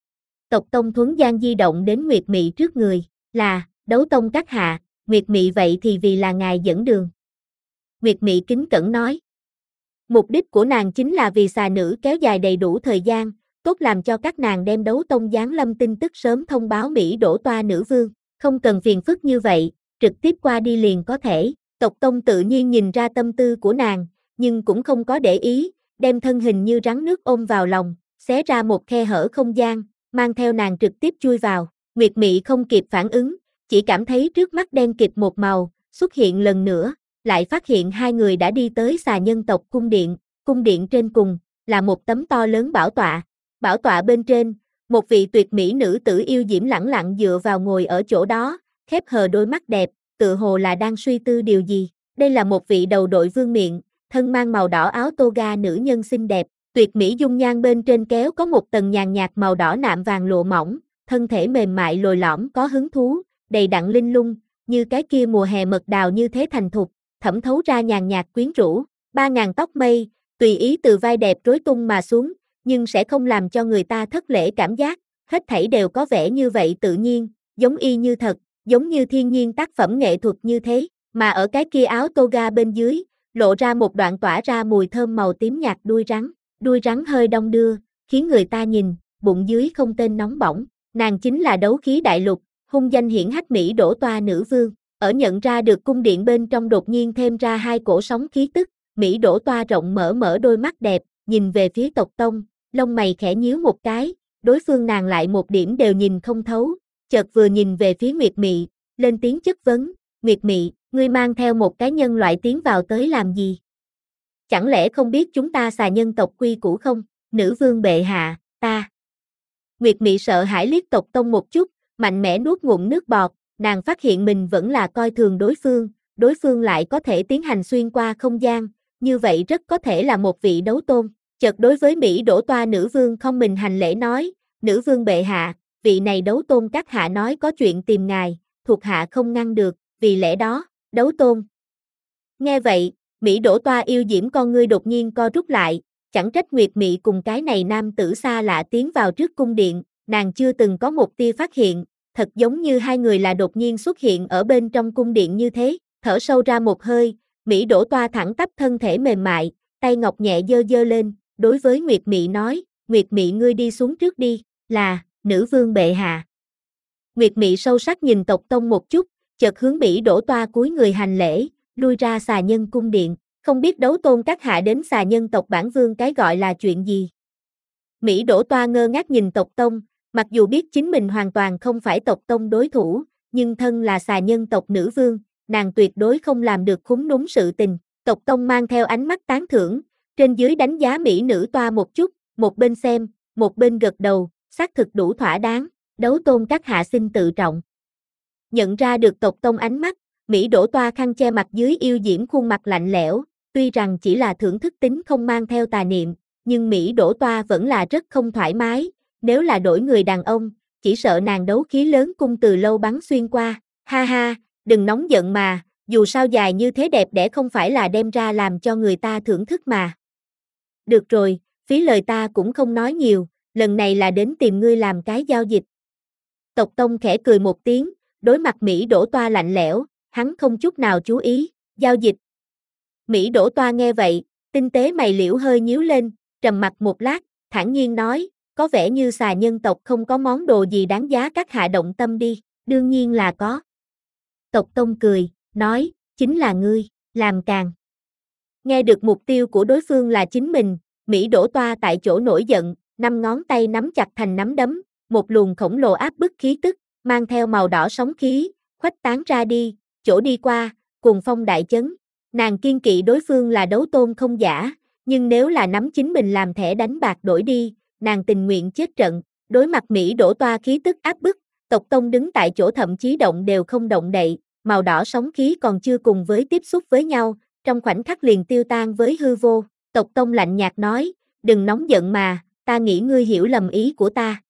Tộc Tông thuấn gian di động đến Nguyệt Mị trước người, là, Đấu Tông các hạ, Nguyệt Mị vậy thì vì là ngài dẫn đường. Nguyệt Mị kính cẩn nói. Mục đích của nàng chính là vì xà nữ kéo dài đầy đủ thời gian, tốt làm cho các nàng đem Đấu Tông giáng lâm tin tức sớm thông báo Mỹ đổ toa nữ vương, không cần phiền phức như vậy, trực tiếp qua đi liền có thể. Tộc Tông tự nhiên nhìn ra tâm tư của nàng, nhưng cũng không có để ý, đem thân hình như rắn nước ôm vào lòng, xé ra một khe hở không gian, mang theo nàng trực tiếp chui vào. Nguyệt Mị không kịp phản ứng, chỉ cảm thấy trước mắt đen kịt một màu, xuất hiện lần nữa, lại phát hiện hai người đã đi tới xà nhân tộc cung điện, cung điện trên cùng, là một tấm to lớn bảo tọa. Bảo tọa bên trên, một vị tuyệt mỹ nữ tử yêu diễm lẳng lặng dựa vào ngồi ở chỗ đó, khép hờ đôi mắt đẹp, tự hồ là đang suy tư điều gì. Đây là một vị đầu đội vương miện, thân mang màu đỏ áo toga nữ nhân xinh đẹp, tuyệt mỹ dung nhan bên trên kéo có một tầng nhàn nhạt màu đỏ nạm vàng lụa mỏng, thân thể mềm mại lồi lõm có hứng thú, đầy đặn linh lung, như cái kia mùa hè mật đào như thế thành thục, thẩm thấu ra nhàn nhạt quyến rũ. Ba ngàn tóc mây, tùy ý từ vai đẹp rối tung mà xuống, nhưng sẽ không làm cho người ta thất lễ cảm giác, hết thảy đều có vẻ như vậy tự nhiên, giống y như thật, giống như thiên nhiên tác phẩm nghệ thuật như thế, mà ở cái kia áo toga bên dưới, lộ ra một đoạn tỏa ra mùi thơm màu tím nhạt đuôi rắn, đuôi rắn hơi đong đưa, khiến người ta nhìn, bụng dưới không tên nóng bỏng, nàng chính là đấu khí đại lục, hung danh hiển hách Mỹ Đỗ Toa nữ vương. Ở nhận ra được cung điện bên trong đột nhiên thêm ra hai cổ sóng khí tức, Mỹ Đỗ Toa rộng mở mở đôi mắt đẹp, nhìn về phía tộc Tông, lông mày khẽ nhíu một cái, đối phương nàng lại một điểm đều nhìn không thấu, chợt vừa nhìn về phía Nguyệt Mị, lên tiếng chất vấn, Nguyệt Mị, ngươi mang theo một cái nhân loại tiến vào tới làm gì? Chẳng lẽ không biết chúng ta xà nhân tộc quy củ không? Nữ vương bệ hạ, ta. Nguyệt Mị sợ hãi liếc tộc Tông một chút, mạnh mẽ nuốt ngụm nước bọt, nàng phát hiện mình vẫn là coi thường đối phương, đối phương lại có thể tiến hành xuyên qua không gian, như vậy rất có thể là một vị đấu tôn. Chợt đối với Mỹ Đỗ Toa nữ vương không mình hành lễ nói, nữ vương bệ hạ, vị này đấu tôn các hạ nói có chuyện tìm ngài, thuộc hạ không ngăn được, vì lẽ đó, đấu tôn. Nghe vậy, Mỹ Đỗ Toa yêu diễm con ngươi đột nhiên co rút lại, chẳng trách Nguyệt Mị cùng cái này nam tử xa lạ tiến vào trước cung điện, nàng chưa từng có một tia phát hiện, thật giống như hai người là đột nhiên xuất hiện ở bên trong cung điện như thế, thở sâu ra một hơi, Mỹ Đỗ Toa thẳng tắp thân thể mềm mại, tay ngọc nhẹ giơ giơ lên, đối với Nguyệt Mị nói, Nguyệt Mị ngươi đi xuống trước đi, là, nữ vương bệ hạ. Nguyệt Mị sâu sắc nhìn tộc Tông một chút, chợt hướng Mỹ Đỗ Toa cúi người hành lễ, lui ra xà nhân cung điện, không biết đấu tôn các hạ đến xà nhân tộc bản vương cái gọi là chuyện gì. Mỹ Đỗ Toa ngơ ngác nhìn tộc Tông, mặc dù biết chính mình hoàn toàn không phải tộc Tông đối thủ, nhưng thân là xà nhân tộc nữ vương, nàng tuyệt đối không làm được khúm núm sự tình. Tộc Tông mang theo ánh mắt tán thưởng, trên dưới đánh giá Mỹ nữ Toa một chút, một bên xem, một bên gật đầu, xác thực đủ thỏa đáng, đấu tôn các hạ xin tự trọng. Nhận ra được tộc Tông ánh mắt, Mỹ Đỗ Toa khăn che mặt dưới yêu diễm khuôn mặt lạnh lẽo, tuy rằng chỉ là thưởng thức tính không mang theo tà niệm, nhưng Mỹ Đỗ Toa vẫn là rất không thoải mái, nếu là đổi người đàn ông, chỉ sợ nàng đấu khí lớn cung từ lâu bắn xuyên qua, ha ha, đừng nóng giận mà, dù sao dài như thế đẹp đẽ không phải là đem ra làm cho người ta thưởng thức mà. Được rồi, phí lời ta cũng không nói nhiều, lần này là đến tìm ngươi làm cái giao dịch. Tộc Tông khẽ cười một tiếng, đối mặt Mỹ Đỗ Toa lạnh lẽo, hắn không chút nào chú ý, giao dịch. Mỹ Đỗ Toa nghe vậy, tinh tế mày liễu hơi nhíu lên, trầm mặt một lát, thản nhiên nói, có vẻ như xà nhân tộc không có món đồ gì đáng giá các hạ động tâm đi, đương nhiên là có. Tộc Tông cười, nói, chính là ngươi, làm càng. Nghe được mục tiêu của đối phương là chính mình, Mỹ Đỗ Toa tại chỗ nổi giận, năm ngón tay nắm chặt thành nắm đấm, một luồng khổng lồ áp bức khí tức, mang theo màu đỏ sóng khí, khuếch tán ra đi, chỗ đi qua, cuồng phong đại chấn. Nàng kiên kỵ đối phương là đấu tôn không giả, nhưng nếu là nắm chính mình làm thẻ đánh bạc đổi đi, nàng tình nguyện chết trận. Đối mặt Mỹ Đỗ Toa khí tức áp bức, tộc Tông đứng tại chỗ thậm chí động đều không động đậy, màu đỏ sóng khí còn chưa cùng với tiếp xúc với nhau, trong khoảnh khắc liền tiêu tan với hư vô. Tộc Tông lạnh nhạt nói, đừng nóng giận mà, ta nghĩ ngươi hiểu lầm ý của ta.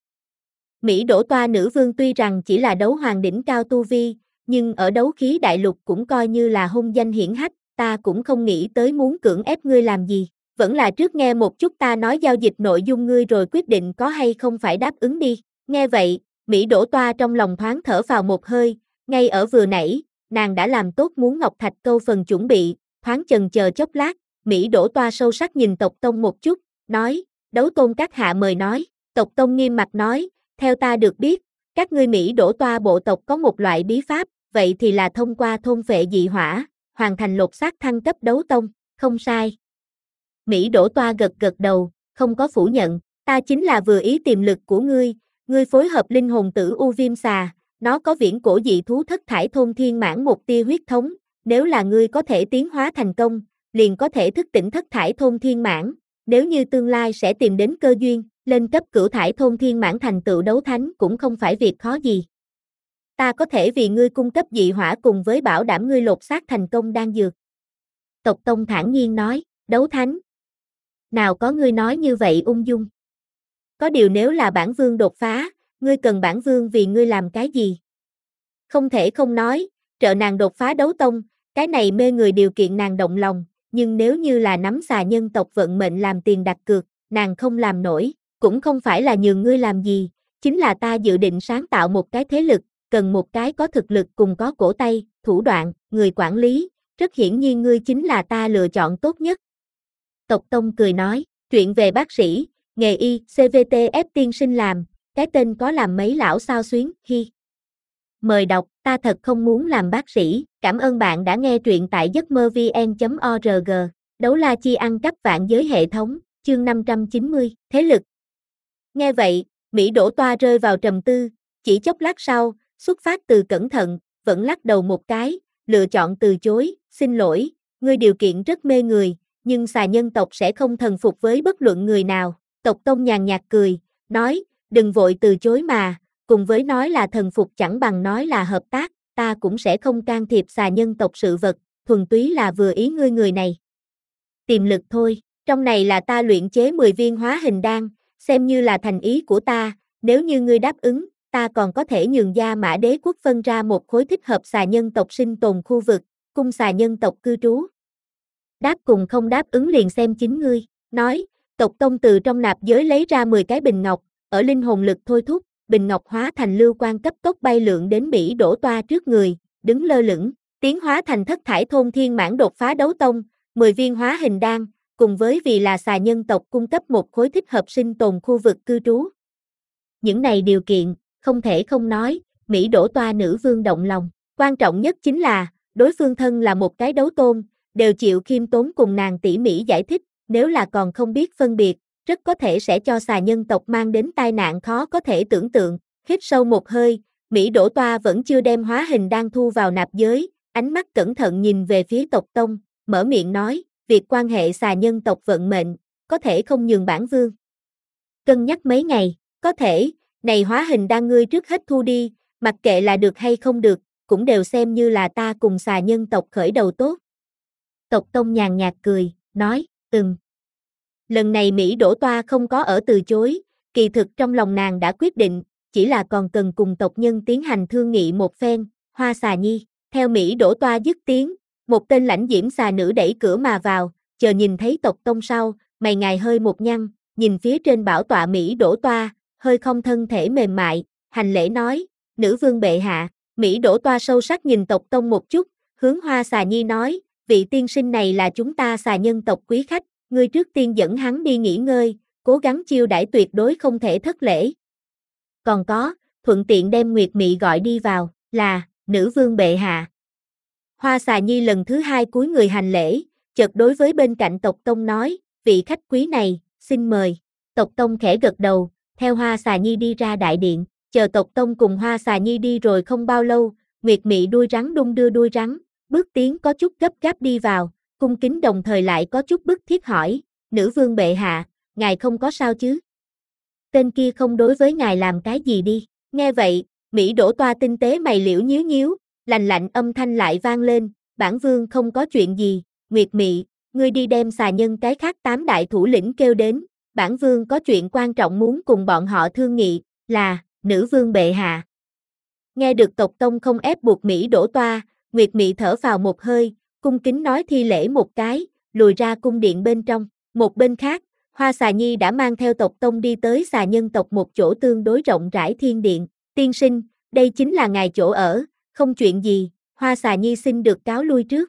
Mỹ Đỗ Toa nữ vương tuy rằng chỉ là đấu hoàng đỉnh cao tu vi, nhưng ở đấu khí đại lục cũng coi như là hung danh hiển hách, ta cũng không nghĩ tới muốn cưỡng ép ngươi làm gì, vẫn là trước nghe một chút ta nói giao dịch nội dung ngươi rồi quyết định có hay không phải đáp ứng đi. Nghe vậy, Mỹ Đỗ Toa trong lòng thoáng thở vào một hơi, ngay ở vừa nãy, nàng đã làm tốt muốn ngọc thạch câu phần chuẩn bị, thoáng chần chờ chốc lát, Mỹ Đỗ Toa sâu sắc nhìn tộc Tông một chút, nói, đấu tôn các hạ mời nói. Tộc Tông nghiêm mặt nói, theo ta được biết, các ngươi Mỹ Đỗ Toa bộ tộc có một loại bí pháp, vậy thì là thông qua thôn phệ dị hỏa, hoàn thành lột xác thăng cấp đấu tông, không sai. Mỹ Đỗ Toa gật gật đầu, không có phủ nhận, ta chính là vừa ý tiềm lực của ngươi, ngươi phối hợp linh hồn tử u viêm xà, nó có viễn cổ dị thú thất thải thôn thiên mãn một tia huyết thống, nếu là ngươi có thể tiến hóa thành công, liền có thể thức tỉnh thất thải thôn thiên mãn, nếu như tương lai sẽ tìm đến cơ duyên, lên cấp cửu thải thôn thiên mãn thành tựu đấu thánh cũng không phải việc khó gì. Ta có thể vì ngươi cung cấp dị hỏa cùng với bảo đảm ngươi lột xác thành công đan dược. Tộc Tông thản nhiên nói, đấu thánh. Nào có ngươi nói như vậy ung dung. Có điều nếu là bản vương đột phá, ngươi cần bản vương vì ngươi làm cái gì? Không thể không nói, trợ nàng đột phá đấu tông, cái này mê người điều kiện nàng động lòng, nhưng nếu như là nắm xà nhân tộc vận mệnh làm tiền đặt cược, nàng không làm nổi, cũng không phải là nhường ngươi làm gì, chính là ta dự định sáng tạo một cái thế lực, cần một cái có thực lực cùng có cổ tay, thủ đoạn, người quản lý, rất hiển nhiên ngươi chính là ta lựa chọn tốt nhất. Tộc Tông cười nói, chuyện về bác sĩ, nghề y, xê vê tê ép tiên sinh làm, cái tên có làm mấy lão sao xuyến, hi. Mời đọc, ta thật không muốn làm bác sĩ, cảm ơn bạn đã nghe truyện tại giấc mơ vn chấm org, đấu la chi ăn cắp vạn giới hệ thống, chương năm trăm chín mươi, thế lực. Nghe vậy, Mỹ Đỗ Toa rơi vào trầm tư, chỉ chốc lát sau, xuất phát từ cẩn thận, vẫn lắc đầu một cái, lựa chọn từ chối, xin lỗi, ngươi điều kiện rất mê người, nhưng xà nhân tộc sẽ không thần phục với bất luận người nào. Tộc Tông nhàn nhạt cười, nói, đừng vội từ chối mà, cùng với nói là thần phục chẳng bằng nói là hợp tác, ta cũng sẽ không can thiệp xà nhân tộc sự vật, thuần túy là vừa ý ngươi người này. Tiềm lực thôi, trong này là ta luyện chế mười viên hóa hình đan, xem như là thành ý của ta, nếu như ngươi đáp ứng, ta còn có thể nhường Gia Mã Đế quốc phân ra một khối thích hợp xà nhân tộc sinh tồn khu vực, cung xà nhân tộc cư trú. Đáp cùng không đáp ứng liền xem chính ngươi, nói, Tộc Tông từ trong nạp giới lấy ra mười cái bình ngọc, ở linh hồn lực thôi thúc, bình ngọc hóa thành lưu quang cấp tốc bay lượn đến Mỹ Đỗ Toa trước người, đứng lơ lửng, tiến hóa thành thất thải thôn thiên mãn đột phá đấu tông, mười viên hóa hình đan, cùng với vì là xà nhân tộc cung cấp một khối thích hợp sinh tồn khu vực cư trú. Những này điều kiện, không thể không nói, Mỹ Đỗ Toa nữ vương động lòng, quan trọng nhất chính là, đối phương thân là một cái đấu tôn, đều chịu khiêm tốn cùng nàng tỉ mỉ giải thích, nếu là còn không biết phân biệt, rất có thể sẽ cho xà nhân tộc mang đến tai nạn khó có thể tưởng tượng. Hít sâu một hơi, Mỹ Đỗ Toa vẫn chưa đem hóa hình đan thu vào nạp giới, ánh mắt cẩn thận nhìn về phía tộc Tông, mở miệng nói, việc quan hệ xà nhân tộc vận mệnh, có thể không nhường bản vương. Cân nhắc mấy ngày, có thể, này hóa hình đan ngươi trước hết thu đi, mặc kệ là được hay không được, cũng đều xem như là ta cùng xà nhân tộc khởi đầu tốt. Tộc Tông nhàn nhạt cười, nói, ừm. Lần này Mỹ Đỗ Toa không có ở từ chối, kỳ thực trong lòng nàng đã quyết định, chỉ là còn cần cùng tộc nhân tiến hành thương nghị một phen, Hoa Xà Nhi. Theo Mỹ Đỗ Toa dứt tiếng, một tên lãnh diễm xà nữ đẩy cửa mà vào, chờ nhìn thấy tộc Tông sau, mày ngài hơi một nhăn, nhìn phía trên bảo tọa Mỹ Đỗ Toa, hơi không thân thể mềm mại, hành lễ nói, nữ vương bệ hạ. Mỹ Đỗ Toa sâu sắc nhìn tộc Tông một chút, hướng Hoa Xà Nhi nói, vị tiên sinh này là chúng ta xà nhân tộc quý khách, ngươi trước tiên dẫn hắn đi nghỉ ngơi, cố gắng chiêu đãi tuyệt đối không thể thất lễ. Còn có, thuận tiện đem Nguyệt Mị gọi đi vào, là, nữ vương bệ hạ. Hoa Xà Nhi lần thứ hai cúi người hành lễ, chợt đối với bên cạnh tộc Tông nói, vị khách quý này, xin mời. Tộc Tông khẽ gật đầu, theo Hoa Xà Nhi đi ra đại điện, chờ tộc Tông cùng Hoa Xà Nhi đi rồi không bao lâu, Nguyệt Mị đuôi rắn đung đưa đuôi rắn, bước tiến có chút gấp gáp đi vào, cung kính đồng thời lại có chút bức thiết hỏi, nữ vương bệ hạ, ngài không có sao chứ? Tên kia không đối với ngài làm cái gì đi, nghe vậy, Mỹ Đỗ Toa tinh tế mày liễu nhíu nhíu, lạnh lạnh âm thanh lại vang lên, bản vương không có chuyện gì, Nguyệt Mị, ngươi đi đem xà nhân cái khác tám đại thủ lĩnh kêu đến, bản vương có chuyện quan trọng muốn cùng bọn họ thương nghị, là, nữ vương bệ hạ. Nghe được tộc Tông không ép buộc Mỹ Đỗ Toa, Nguyệt Mị thở phào một hơi, cung kính nói thi lễ một cái, lùi ra cung điện bên trong. Một bên khác, Hoa Xà Nhi đã mang theo tộc Tông đi tới xà nhân tộc một chỗ tương đối rộng rãi thiên điện. Tiên sinh, đây chính là ngài chỗ ở, không chuyện gì, Hoa Xà Nhi xin được cáo lui trước.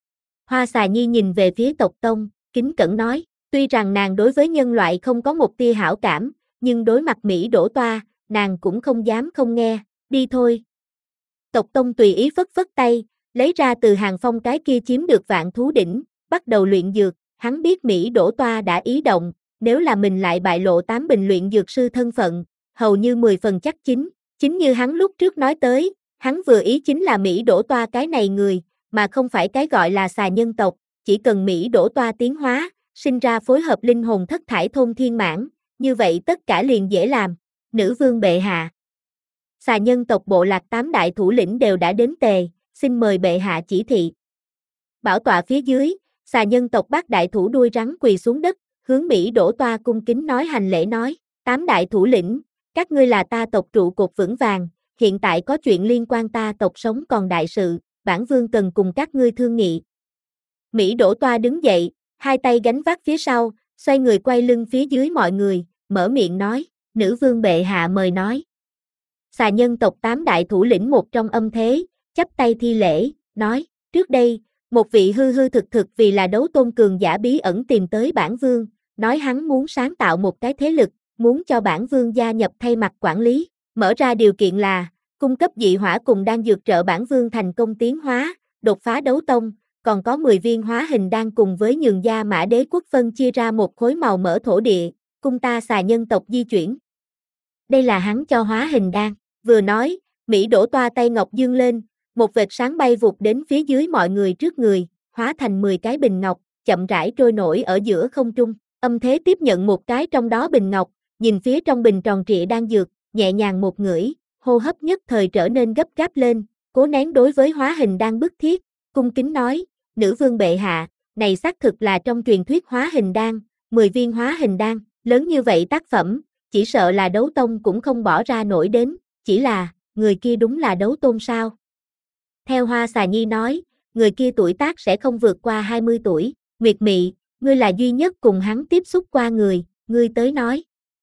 Hoa Xà Nhi nhìn về phía tộc Tông, kính cẩn nói, tuy rằng nàng đối với nhân loại không có một tia hảo cảm, nhưng đối mặt Mỹ Đỗ Toa, nàng cũng không dám không nghe, đi thôi. Tộc Tông tùy ý phất phất tay, lấy ra từ Hàng Phong cái kia chiếm được vạn thú đỉnh, bắt đầu luyện dược, hắn biết Mỹ Đỗ Toa đã ý động, nếu là mình lại bại lộ tám bình luyện dược sư thân phận, hầu như mười phần chắc chính, chính như hắn lúc trước nói tới, hắn vừa ý chính là Mỹ Đỗ Toa cái này người, mà không phải cái gọi là xà nhân tộc, chỉ cần Mỹ Đỗ Toa tiến hóa, sinh ra phối hợp linh hồn thất thải thôn thiên mãn, như vậy tất cả liền dễ làm. Nữ vương bệ hạ. Xà nhân tộc bộ lạc tám đại thủ lĩnh đều đã đến tề, xin mời bệ hạ chỉ thị. Bảo tọa phía dưới, xà nhân tộc bát đại thủ đuôi rắn quỳ xuống đất, hướng Mỹ Đỗ Toa cung kính nói hành lễ nói, tám đại thủ lĩnh, các ngươi là ta tộc trụ cột vững vàng, hiện tại có chuyện liên quan ta tộc sống còn đại sự, bản vương cần cùng các ngươi thương nghị. Mỹ Đỗ Toa đứng dậy, hai tay gánh vác phía sau, xoay người quay lưng phía dưới mọi người, mở miệng nói, nữ vương bệ hạ mời nói. Xà nhân tộc tám đại thủ lĩnh một trong âm thế, chắp tay thi lễ, nói, trước đây, một vị hư hư thực thực vì là đấu tôn cường giả bí ẩn tìm tới bản vương, nói hắn muốn sáng tạo một cái thế lực, muốn cho bản vương gia nhập thay mặt quản lý, mở ra điều kiện là, cung cấp dị hỏa cùng đan dược trợ bản vương thành công tiến hóa, đột phá đấu tông, còn có mười viên hóa hình đan cùng với nhường gia mã đế quốc phân chia ra một khối màu mỡ thổ địa, cung ta xà nhân tộc di chuyển. Đây là hắn cho hóa hình đan, vừa nói, Mỹ Đỗ Toa tay ngọc dương lên, một vệt sáng bay vụt đến phía dưới mọi người trước người, hóa thành mười cái bình ngọc, chậm rãi trôi nổi ở giữa không trung, âm thế tiếp nhận một cái trong đó bình ngọc, nhìn phía trong bình tròn trịa đan dược, nhẹ nhàng một ngửi, hô hấp nhất thời trở nên gấp gáp lên, cố nén đối với hóa hình đan bức thiết, cung kính nói, nữ vương bệ hạ, này xác thực là trong truyền thuyết hóa hình đan, mười viên hóa hình đan, lớn như vậy tác phẩm, chỉ sợ là đấu tông cũng không bỏ ra nổi đến, chỉ là, người kia đúng là đấu tôn sao? Theo Hoa Xà Nhi nói, người kia tuổi tác sẽ không vượt qua hai mươi tuổi, Nguyệt Mị, ngươi là duy nhất cùng hắn tiếp xúc qua người, ngươi tới nói.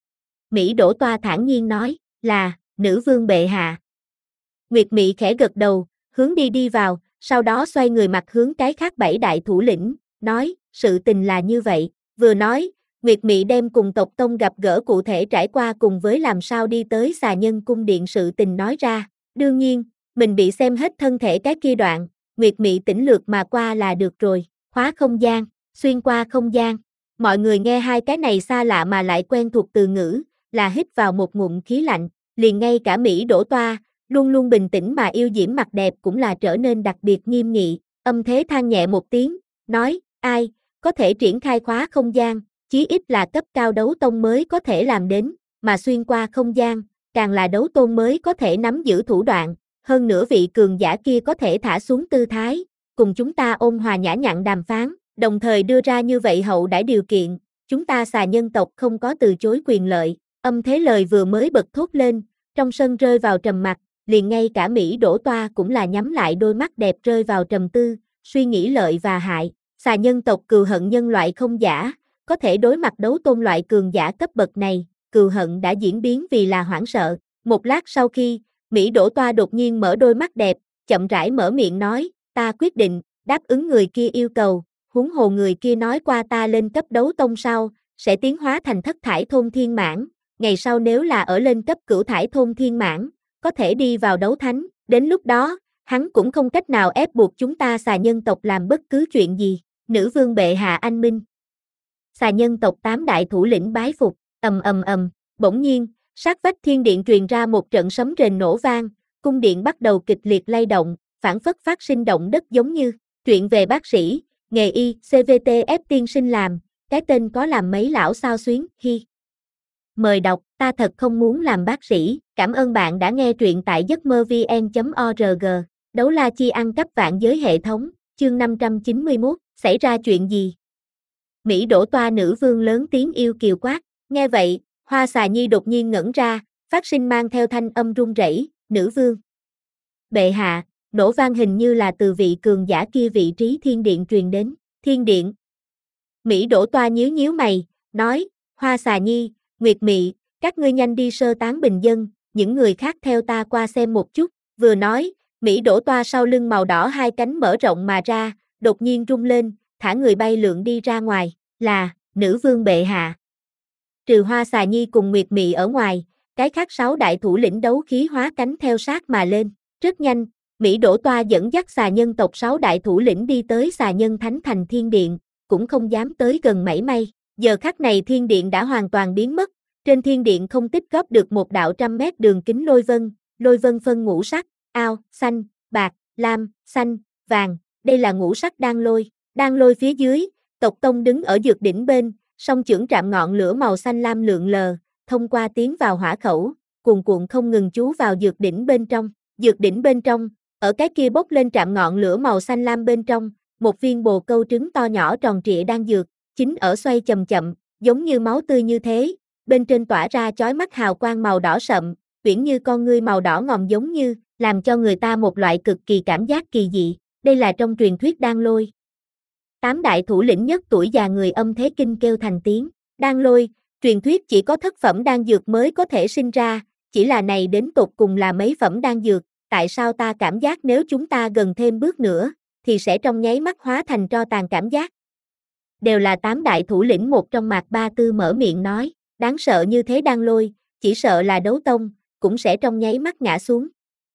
Mỹ Đỗ Toa thản nhiên nói, là, nữ vương bệ hạ. Nguyệt Mị khẽ gật đầu, hướng đi đi vào, sau đó xoay người mặt hướng cái khác bảy đại thủ lĩnh, nói, sự tình là như vậy, vừa nói, Nguyệt Mị đem cùng tộc Tông gặp gỡ cụ thể trải qua cùng với làm sao đi tới xà nhân cung điện sự tình nói ra, đương nhiên, mình bị xem hết thân thể cái kia đoạn, Nguyệt Mị tỉnh lược mà qua là được rồi, khóa không gian, xuyên qua không gian, mọi người nghe hai cái này xa lạ mà lại quen thuộc từ ngữ, là hít vào một ngụm khí lạnh, liền ngay cả Mỹ Đỗ Toa, luôn luôn bình tĩnh mà yêu diễm mặt đẹp cũng là trở nên đặc biệt nghiêm nghị, âm thế than nhẹ một tiếng, nói, ai, có thể triển khai khóa không gian, chí ít là cấp cao đấu tông mới có thể làm đến, mà xuyên qua không gian, càng là đấu tôn mới có thể nắm giữ thủ đoạn, hơn nữa vị cường giả kia có thể thả xuống tư thái, cùng chúng ta ôn hòa nhã nhặn đàm phán, đồng thời đưa ra như vậy hậu đãi điều kiện, chúng ta xà nhân tộc không có từ chối quyền lợi, âm thế lời vừa mới bật thốt lên, trong sân rơi vào trầm mặc, liền ngay cả Mỹ Đỗ Toa cũng là nhắm lại đôi mắt đẹp rơi vào trầm tư, suy nghĩ lợi và hại, xà nhân tộc cừu hận nhân loại không giả, có thể đối mặt đấu tôn loại cường giả cấp bậc này, cừu hận đã diễn biến vì là hoảng sợ, một lát sau khi, Mỹ Đỗ Toa đột nhiên mở đôi mắt đẹp, chậm rãi mở miệng nói, ta quyết định, đáp ứng người kia yêu cầu, huống hồ người kia nói qua ta lên cấp đấu tông sau, sẽ tiến hóa thành thất thải thôn thiên mãn, ngày sau nếu là ở lên cấp cửu thải thôn thiên mãn, có thể đi vào đấu thánh, đến lúc đó, hắn cũng không cách nào ép buộc chúng ta xà nhân tộc làm bất cứ chuyện gì, nữ vương bệ hạ anh minh. Xà nhân tộc tám đại thủ lĩnh bái phục, ầm ầm ầm, bỗng nhiên, sát vách thiên điện truyền ra một trận sấm rền nổ vang, cung điện bắt đầu kịch liệt lay động, phản phất phát sinh động đất giống như, truyện về bác sĩ, nghề y, xê vê tê ép tiên sinh làm, cái tên có làm mấy lão sao xuyến, hi. Mời đọc, ta thật không muốn làm bác sĩ, cảm ơn bạn đã nghe truyện tại giấc mơ vn chấm org, đấu la chi ăn cắp vạn giới hệ thống, chương năm trăm chín mươi mốt, xảy ra chuyện gì? Mỹ Đỗ Toa nữ vương lớn tiếng yêu kiều quát, nghe vậy, Hoa Xà Nhi đột nhiên ngẩn ra, phát sinh mang theo thanh âm run rẩy, nữ vương. Bệ hạ, nổ vang hình như là từ vị cường giả kia vị trí thiên điện truyền đến, thiên điện. Mỹ Đỗ Toa nhíu nhíu mày, nói, Hoa Xà Nhi, Nguyệt Mị, các ngươi nhanh đi sơ tán bình dân, những người khác theo ta qua xem một chút, vừa nói, Mỹ Đỗ Toa sau lưng màu đỏ hai cánh mở rộng mà ra, đột nhiên rung lên, thả người bay lượn đi ra ngoài, là, nữ vương bệ hạ. Trừ Hoa Xà Nhi cùng Nguyệt Mị ở ngoài, cái khác sáu đại thủ lĩnh đấu khí hóa cánh theo sát mà lên, rất nhanh, Mỹ Đỗ Toa dẫn dắt xà nhân tộc sáu đại thủ lĩnh đi tới xà nhân thánh thành thiên điện, cũng không dám tới gần mảy may. Giờ khắc này thiên điện đã hoàn toàn biến mất, trên thiên điện không tích góp được một đạo trăm mét đường kính lôi vân, lôi vân phân ngũ sắc, ao, xanh, bạc, lam, xanh, vàng, đây là ngũ sắc đan lôi. Đan lôi phía dưới, tộc tông đứng ở dược đỉnh bên, song chưởng trạm ngọn lửa màu xanh lam lượn lờ, thông qua tiến vào hỏa khẩu, cuồn cuộn không ngừng chú vào dược đỉnh bên trong. Dược đỉnh bên trong, ở cái kia bốc lên trạm ngọn lửa màu xanh lam bên trong, một viên bồ câu trứng to nhỏ tròn trịa đang dược, chính ở xoay chậm chậm, giống như máu tươi như thế, bên trên tỏa ra chói mắt hào quang màu đỏ sậm, uyển như con ngươi màu đỏ ngòm giống như, làm cho người ta một loại cực kỳ cảm giác kỳ dị, đây là trong truyền thuyết đan lôi. Tám đại thủ lĩnh nhất tuổi già người âm thế kinh kêu thành tiếng, đan lôi, truyền thuyết chỉ có thất phẩm đan dược mới có thể sinh ra, chỉ là này đến tột cùng là mấy phẩm đan dược, tại sao ta cảm giác nếu chúng ta gần thêm bước nữa, thì sẽ trong nháy mắt hóa thành tro tàn cảm giác. Đều là tám đại thủ lĩnh một trong Mạc Ba Tư mở miệng nói, đáng sợ như thế đan lôi, chỉ sợ là đấu tông, cũng sẽ trong nháy mắt ngã xuống.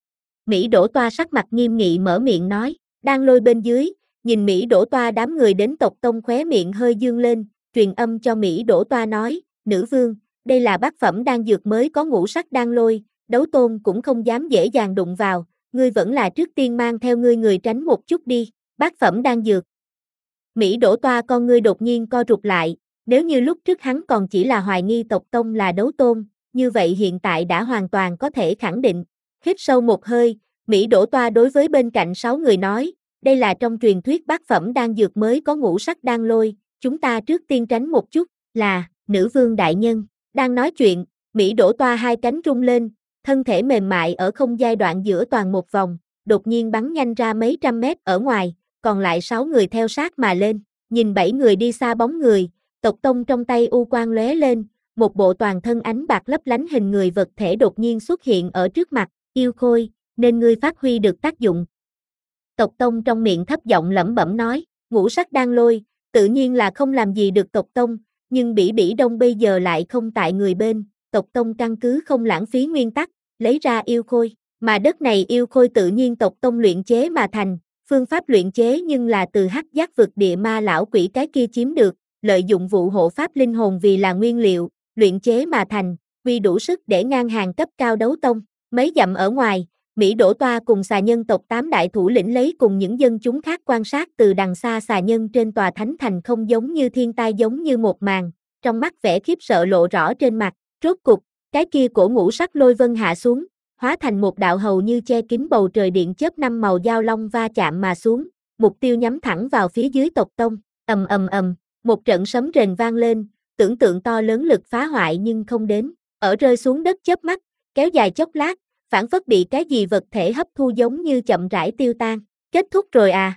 Mỹ Đỗ Toa sắc mặt nghiêm nghị mở miệng nói, đan lôi bên dưới, nhìn Mỹ Đỗ Toa đám người đến tộc tông khóe miệng hơi dương lên, truyền âm cho Mỹ Đỗ Toa nói, nữ vương, đây là bát phẩm đan dược mới có ngũ sắc đan lôi, đấu tôn cũng không dám dễ dàng đụng vào, ngươi vẫn là trước tiên mang theo ngươi người tránh một chút đi, bát phẩm đan dược. Mỹ Đỗ Toa con ngươi đột nhiên co rụt lại, nếu như lúc trước hắn còn chỉ là hoài nghi tộc tông là đấu tôn, như vậy hiện tại đã hoàn toàn có thể khẳng định. Hít sâu một hơi, Mỹ Đỗ Toa đối với bên cạnh sáu người nói, đây là trong truyền thuyết bát phẩm đan dược mới có ngũ sắc đan lôi, chúng ta trước tiên tránh một chút, là, nữ vương đại nhân. Đang nói chuyện, Mỹ Đỗ Toa hai cánh rung lên, thân thể mềm mại ở không giai đoạn giữa toàn một vòng, đột nhiên bắn nhanh ra mấy trăm mét ở ngoài, còn lại sáu người theo sát mà lên, nhìn bảy người đi xa bóng người, tộc tông trong tay u quang lóe lên, một bộ toàn thân ánh bạc lấp lánh hình người vật thể đột nhiên xuất hiện ở trước mặt, yêu khôi, nên ngươi phát huy được tác dụng. Tộc tông trong miệng thấp giọng lẩm bẩm nói, ngũ sắc đan lôi, tự nhiên là không làm gì được tộc tông, nhưng Bỉ Bỉ Đông bây giờ lại không tại người bên, tộc tông căn cứ không lãng phí nguyên tắc, lấy ra yêu khôi, mà đất này yêu khôi tự nhiên tộc tông luyện chế mà thành, phương pháp luyện chế nhưng là từ hắc giác vực địa ma lão quỷ cái kia chiếm được, lợi dụng vụ hộ pháp linh hồn vì là nguyên liệu, luyện chế mà thành, quy đủ sức để ngang hàng cấp cao đấu tông. Mấy dặm ở ngoài, Mỹ Đỗ Toa cùng xà nhân tộc tám đại thủ lĩnh lấy cùng những dân chúng khác quan sát từ đằng xa xà nhân trên tòa thánh thành không giống như thiên tai giống như một màn, trong mắt vẻ khiếp sợ lộ rõ trên mặt, rốt cục, cái kia cổ ngũ sắc lôi vân hạ xuống, hóa thành một đạo hầu như che kín bầu trời điện chớp năm màu giao long va chạm mà xuống, mục tiêu nhắm thẳng vào phía dưới tộc tông, ầm ầm ầm, một trận sấm rền vang lên, tưởng tượng to lớn lực phá hoại nhưng không đến, ở rơi xuống đất chớp mắt, kéo dài chốc lát, phản phất bị cái gì vật thể hấp thu giống như chậm rãi tiêu tan, kết thúc rồi à.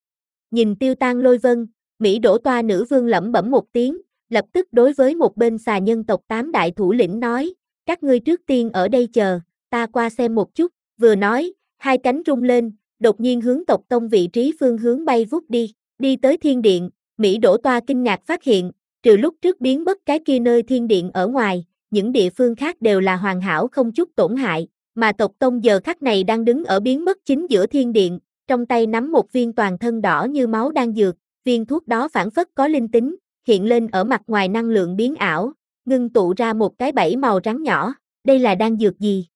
Nhìn tiêu tan lôi vân, Mỹ Đỗ Toa nữ vương lẩm bẩm một tiếng, lập tức đối với một bên xà nhân tộc tám đại thủ lĩnh nói, các ngươi trước tiên ở đây chờ, ta qua xem một chút, vừa nói, hai cánh rung lên, đột nhiên hướng tộc tông vị trí phương hướng bay vút đi, đi tới thiên điện, Mỹ Đỗ Toa kinh ngạc phát hiện, trừ lúc trước biến mất cái kia nơi thiên điện ở ngoài, những địa phương khác đều là hoàn hảo không chút tổn hại, mà tộc tông giờ khắc này đang đứng ở biến mất chính giữa thiên điện, trong tay nắm một viên toàn thân đỏ như máu đang dược, viên thuốc đó phản phất có linh tính, hiện lên ở mặt ngoài năng lượng biến ảo, ngưng tụ ra một cái bẫy màu trắng nhỏ, đây là đan dược gì?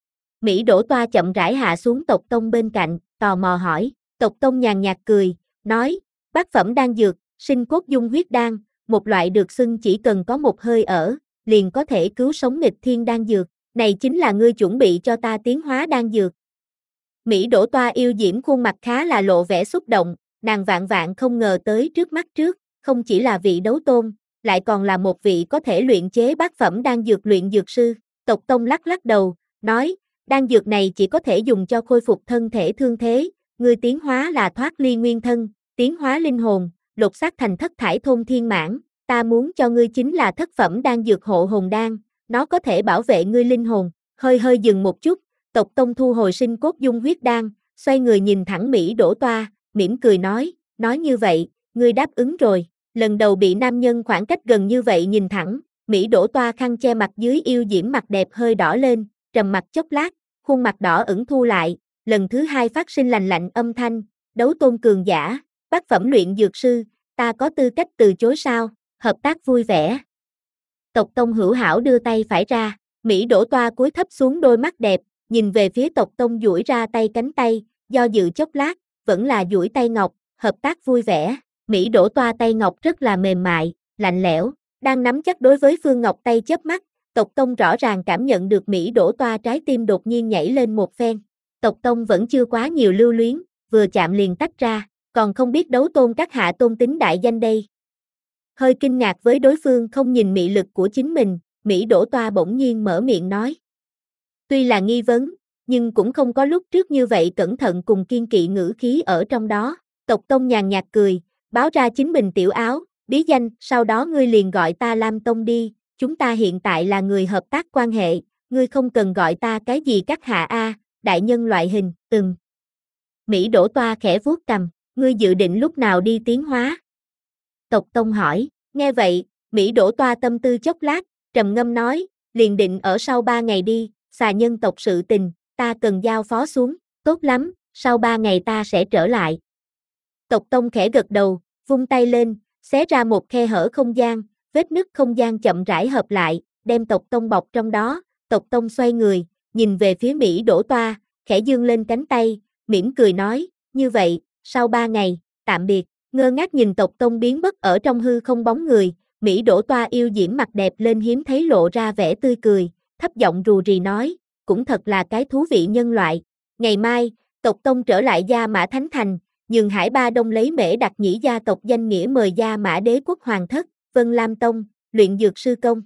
Mỹ Đỗ Toa chậm rãi hạ xuống tộc tông bên cạnh, tò mò hỏi, tộc tông nhàn nhạt cười, nói, bát phẩm đan dược, sinh cốt dung huyết đan, một loại được xưng chỉ cần có một hơi ở, liền có thể cứu sống nghịch thiên đan dược, này chính là ngươi chuẩn bị cho ta tiến hóa đan dược. Mỹ Đỗ Toa yêu diễm khuôn mặt khá là lộ vẻ xúc động, nàng vạn vạn không ngờ tới trước mắt trước, không chỉ là vị đấu tôn, lại còn là một vị có thể luyện chế bát phẩm đan dược luyện dược sư, tộc tông lắc lắc đầu, nói, đan dược này chỉ có thể dùng cho khôi phục thân thể thương thế, ngươi tiến hóa là thoát ly nguyên thân, tiến hóa linh hồn, lột xác thành thất thải thôn thiên mãn, ta muốn cho ngươi chính là thất phẩm đan dược hộ hồn đan, nó có thể bảo vệ ngươi linh hồn, hơi hơi dừng một chút, tộc tông thu hồi sinh cốt dung huyết đan, xoay người nhìn thẳng Mỹ Đỗ Toa, mỉm cười nói, nói như vậy, ngươi đáp ứng rồi, lần đầu bị nam nhân khoảng cách gần như vậy nhìn thẳng, Mỹ Đỗ Toa khăn che mặt dưới yêu diễm mặt đẹp hơi đỏ lên, trầm mặt chốc lát, khuôn mặt đỏ ửng thu lại, lần thứ hai phát sinh lành lạnh âm thanh, đấu tôn cường giả, bát phẩm luyện dược sư, ta có tư cách từ chối sao, hợp tác vui vẻ. Tộc Tông hữu hảo đưa tay phải ra, Mỹ Đỗ Toa cúi thấp xuống đôi mắt đẹp, nhìn về phía Tộc Tông duỗi ra tay cánh tay, do dự chốc lát, vẫn là duỗi tay ngọc, hợp tác vui vẻ. Mỹ Đỗ Toa tay ngọc rất là mềm mại, lạnh lẽo, đang nắm chắc đối với Phương Ngọc tay chớp mắt, Tộc Tông rõ ràng cảm nhận được Mỹ Đỗ Toa trái tim đột nhiên nhảy lên một phen. Tộc Tông vẫn chưa quá nhiều lưu luyến, vừa chạm liền tách ra, còn không biết đấu tôn các hạ tôn tính đại danh đây. Hơi kinh ngạc với đối phương không nhìn mị lực của chính mình, Mỹ Đỗ Toa bỗng nhiên mở miệng nói. Tuy là nghi vấn, nhưng cũng không có lúc trước như vậy cẩn thận cùng kiên kỵ ngữ khí ở trong đó. Tộc Tông nhàn nhạt cười, báo ra chính mình tiểu áo, bí danh, sau đó ngươi liền gọi ta Lam Tông đi, chúng ta hiện tại là người hợp tác quan hệ, ngươi không cần gọi ta cái gì các hạ a, đại nhân loại hình, ừm. Mỹ Đỗ Toa khẽ vuốt cằm, ngươi dự định lúc nào đi tiến hóa? Tộc Tông hỏi, nghe vậy, Mỹ Đỗ Toa tâm tư chốc lát, trầm ngâm nói, liền định ở sau ba ngày đi, xà nhân tộc sự tình, ta cần giao phó xuống, tốt lắm, sau ba ngày ta sẽ trở lại. Tộc Tông khẽ gật đầu, vung tay lên, xé ra một khe hở không gian, vết nứt không gian chậm rãi hợp lại, đem Tộc Tông bọc trong đó, Tộc Tông xoay người, nhìn về phía Mỹ Đỗ Toa, khẽ dương lên cánh tay, mỉm cười nói, như vậy, sau ba ngày, tạm biệt, ngơ ngác nhìn Tộc Tông biến mất ở trong hư không bóng người, Mỹ Đỗ Toa yêu diễm mặt đẹp lên hiếm thấy lộ ra vẻ tươi cười, thấp giọng rù rì nói, cũng thật là cái thú vị nhân loại. Ngày mai, Tộc Tông trở lại Gia Mã Thánh Thành, nhường Hải Ba Đông lấy Mễ Đặc Nhĩ gia tộc danh nghĩa mời Gia Mã Đế quốc hoàng thất, Vân Lam Tông, luyện dược sư công.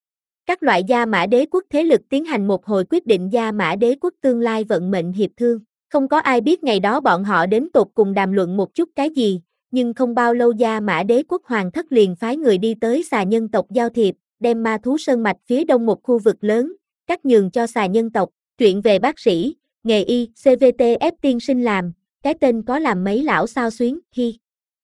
Các loại Gia Mã Đế quốc thế lực tiến hành một hồi quyết định Gia Mã Đế quốc tương lai vận mệnh hiệp thương. Không có ai biết ngày đó bọn họ đến tột cùng đàm luận một chút cái gì, nhưng không bao lâu Gia Mã Đế quốc hoàng thất liền phái người đi tới xà nhân tộc giao thiệp, đem ma thú sơn mạch phía đông một khu vực lớn, cắt nhường cho xà nhân tộc. Truyện về bác sĩ, nghề y, xê vê tê ép tiên sinh làm, cái tên có làm mấy lão sao xuyến, hi.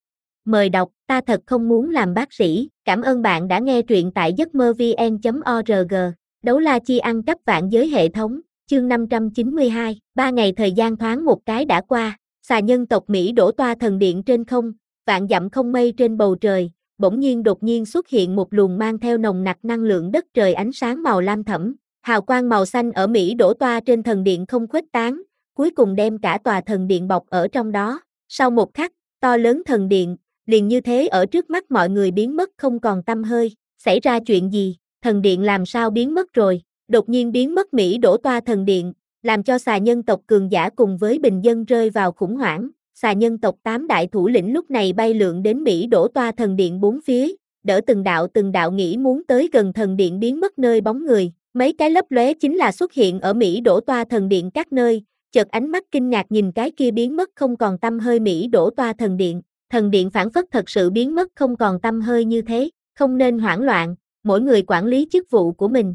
Mời đọc, ta thật không muốn làm bác sĩ, cảm ơn bạn đã nghe truyện tại giấc mơ vn chấm org, đấu la chi ăn cắp vạn giới hệ thống, chương năm trăm chín mươi hai, ba ngày thời gian thoáng một cái đã qua, xà nhân tộc Mỹ Đỗ Toa thần điện trên không, vạn dặm không mây trên bầu trời, bỗng nhiên đột nhiên xuất hiện một luồng mang theo nồng nặc năng lượng đất trời ánh sáng màu lam thẫm, hào quang màu xanh ở Mỹ Đỗ Toa trên thần điện không khuếch tán, cuối cùng đem cả tòa thần điện bọc ở trong đó. Sau một khắc, to lớn thần điện, liền như thế ở trước mắt mọi người biến mất không còn tăm hơi. Xảy ra chuyện gì? Thần điện làm sao biến mất rồi? Đột nhiên biến mất Mỹ Đỗ Toa thần điện, làm cho xà nhân tộc cường giả cùng với bình dân rơi vào khủng hoảng. Xà nhân tộc tám đại thủ lĩnh lúc này bay lượn đến Mỹ Đỗ Toa thần điện bốn phía, đỡ từng đạo từng đạo nghĩ muốn tới gần thần điện biến mất nơi bóng người. Mấy cái lấp lóe chính là xuất hiện ở Mỹ Đỗ Toa thần điện các nơi, chợt ánh mắt kinh ngạc nhìn cái kia biến mất không còn tăm hơi Mỹ Đỗ Toa thần điện. Thần điện phản phất thật sự biến mất không còn tăm hơi như thế, không nên hoảng loạn, mỗi người quản lý chức vụ của mình.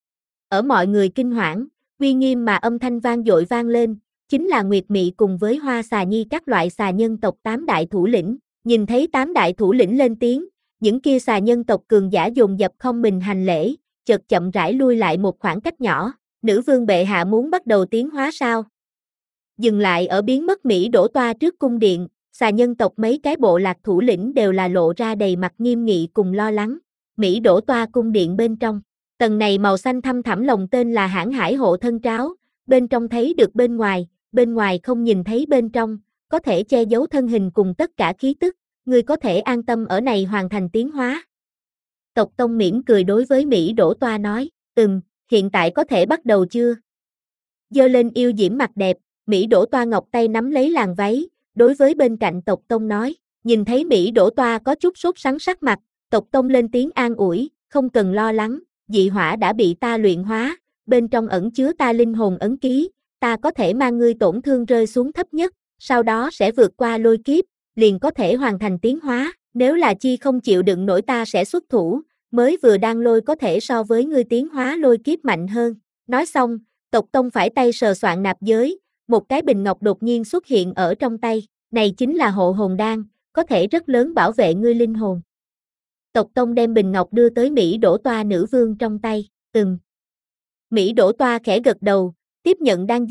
Ở mọi người kinh hoảng, uy nghiêm mà âm thanh vang dội vang lên, chính là Nguyệt Mị cùng với Hoa Xà Nhi các loại xà nhân tộc tám đại thủ lĩnh. Nhìn thấy tám đại thủ lĩnh lên tiếng, những kia xà nhân tộc cường giả dồn dập không mình hành lễ, chợt chậm rãi lui lại một khoảng cách nhỏ. Nữ vương bệ hạ muốn bắt đầu tiến hóa sao? Dừng lại ở biến mất Mỹ Đỗ Toa trước cung điện, xà nhân tộc mấy cái bộ lạc thủ lĩnh đều là lộ ra đầy mặt nghiêm nghị cùng lo lắng. Mỹ Đỗ Toa cung điện bên trong, tầng này màu xanh thăm thẳm lồng tên là Hãn Hải hộ thân tráo, bên trong thấy được bên ngoài, bên ngoài không nhìn thấy bên trong, có thể che giấu thân hình cùng tất cả khí tức, ngươi có thể an tâm ở này hoàn thành tiến hóa. Tộc Tông mỉm cười đối với Mỹ Đỗ Toa nói, ừm, hiện tại có thể bắt đầu chưa? Giơ lên yêu diễm mặt đẹp, Mỹ Đỗ Toa ngọc tay nắm lấy làn váy, đối với bên cạnh Tộc Tông nói, nhìn thấy Mỹ Đỗ Toa có chút sốt sắng sắc mặt, Tộc Tông lên tiếng an ủi, không cần lo lắng, dị hỏa đã bị ta luyện hóa, bên trong ẩn chứa ta linh hồn ấn ký, ta có thể mang ngươi tổn thương rơi xuống thấp nhất, sau đó sẽ vượt qua lôi kiếp, liền có thể hoàn thành tiến hóa, nếu là chi không chịu đựng nổi ta sẽ xuất thủ, mới vừa đang lôi có thể so với ngươi tiến hóa lôi kiếp mạnh hơn. Nói xong, Tộc Tông phải tay sờ soạn nạp giới, một cái bình ngọc đột nhiên xuất hiện ở trong tay, này chính là hộ hồn đan, có thể rất lớn bảo vệ ngươi linh hồn. Tộc Tông đem bình ngọc đưa tới Mỹ Đỗ Toa nữ vương trong tay, ừm. Mỹ Đỗ Toa khẽ gật đầu, tiếp nhận đan dược,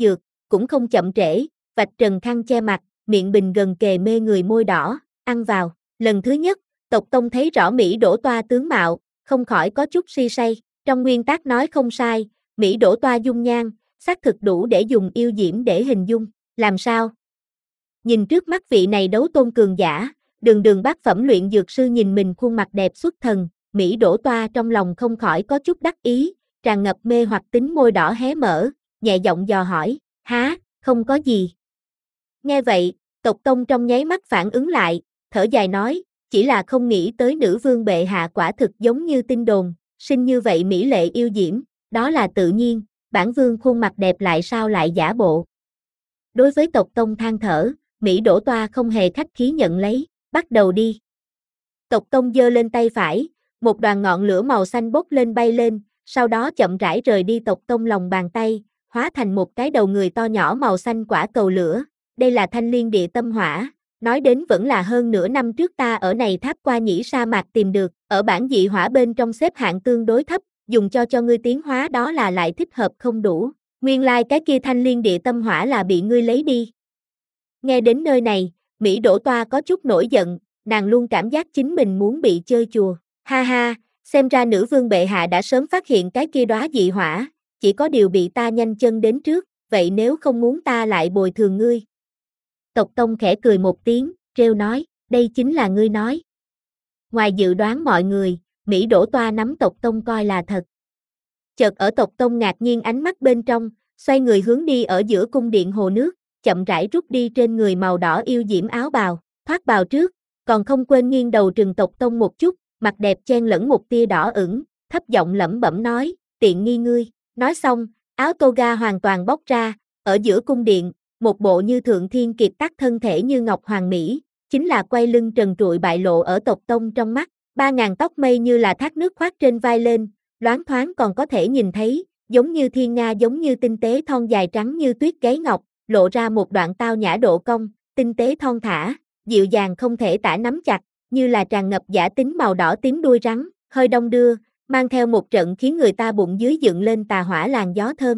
cũng không chậm trễ, vạch trần khăn che mặt, miệng bình gần kề mê người môi đỏ, ăn vào. Lần thứ nhất, Tộc Tông thấy rõ Mỹ Đỗ Toa tướng mạo, không khỏi có chút si say. Trong nguyên tắc nói không sai, Mỹ Đỗ Toa dung nhan, xác thực đủ để dùng yêu diễm để hình dung. Làm sao? Nhìn trước mắt vị này đấu tôn cường giả, đường đường bát phẩm luyện dược sư nhìn mình khuôn mặt đẹp xuất thần, Mỹ Đỗ Toa trong lòng không khỏi có chút đắc ý, tràn ngập mê hoặc tính môi đỏ hé mở, nhẹ giọng dò hỏi, há, không có gì. Nghe vậy, Tộc Tông trong nháy mắt phản ứng lại, thở dài nói, chỉ là không nghĩ tới nữ vương bệ hạ quả thực giống như tin đồn, sinh như vậy mỹ lệ yêu diễm, đó là tự nhiên, bản vương khuôn mặt đẹp lại sao lại giả bộ. Đối với Tộc Tông than thở, Mỹ Đỗ Toa không hề khách khí nhận lấy, bắt đầu đi. Tộc Tông giơ lên tay phải, một đoàn ngọn lửa màu xanh bốc lên bay lên, sau đó chậm rãi rời đi Tộc Tông lòng bàn tay, hóa thành một cái đầu người to nhỏ màu xanh quả cầu lửa. Đây là Thanh Liên Địa Tâm Hỏa, nói đến vẫn là hơn nửa năm trước ta ở này tháp qua nhĩ sa mạc tìm được, ở bản dị hỏa bên trong xếp hạng tương đối thấp, dùng cho cho ngươi tiến hóa đó là lại thích hợp không đủ. Nguyên lai like cái kia Thanh Liên Địa Tâm Hỏa là bị ngươi lấy đi. Nghe đến nơi này, Mỹ Đỗ Toa có chút nổi giận, nàng luôn cảm giác chính mình muốn bị chơi chùa. Ha ha, xem ra nữ vương bệ hạ đã sớm phát hiện cái kia đóa dị hỏa, chỉ có điều bị ta nhanh chân đến trước, vậy nếu không muốn ta lại bồi thường ngươi. Tộc Tông khẽ cười một tiếng, trêu nói, đây chính là ngươi nói. Ngoài dự đoán mọi người, Mỹ Đỗ Toa nắm Tộc Tông coi là thật. Chợt ở Tộc Tông ngạc nhiên ánh mắt bên trong, xoay người hướng đi ở giữa cung điện hồ nước, chậm rãi rút đi trên người màu đỏ yêu diễm áo bào, thoát bào trước, còn không quên nghiêng đầu trừng Tộc Tông một chút, mặt đẹp chen lẫn một tia đỏ ửng, thấp giọng lẩm bẩm nói, tiện nghi ngươi. Nói xong, áo toga hoàn toàn bóc ra, ở giữa cung điện, một bộ như thượng thiên kiệt tác thân thể như ngọc hoàng mỹ, chính là quay lưng trần trụi bại lộ ở Tộc Tông trong mắt, ba ngàn tóc mây như là thác nước khoác trên vai lên, loáng thoáng còn có thể nhìn thấy, giống như thiên nga giống như tinh tế thon dài trắng như tuyết gáy ngọc, lộ ra một đoạn tao nhã độ cong, tinh tế thon thả, dịu dàng không thể tả nắm chặt, như là tràn ngập giả tính màu đỏ tím đuôi rắn, hơi đông đưa, mang theo một trận khiến người ta bụng dưới dựng lên tà hỏa làn gió thơm.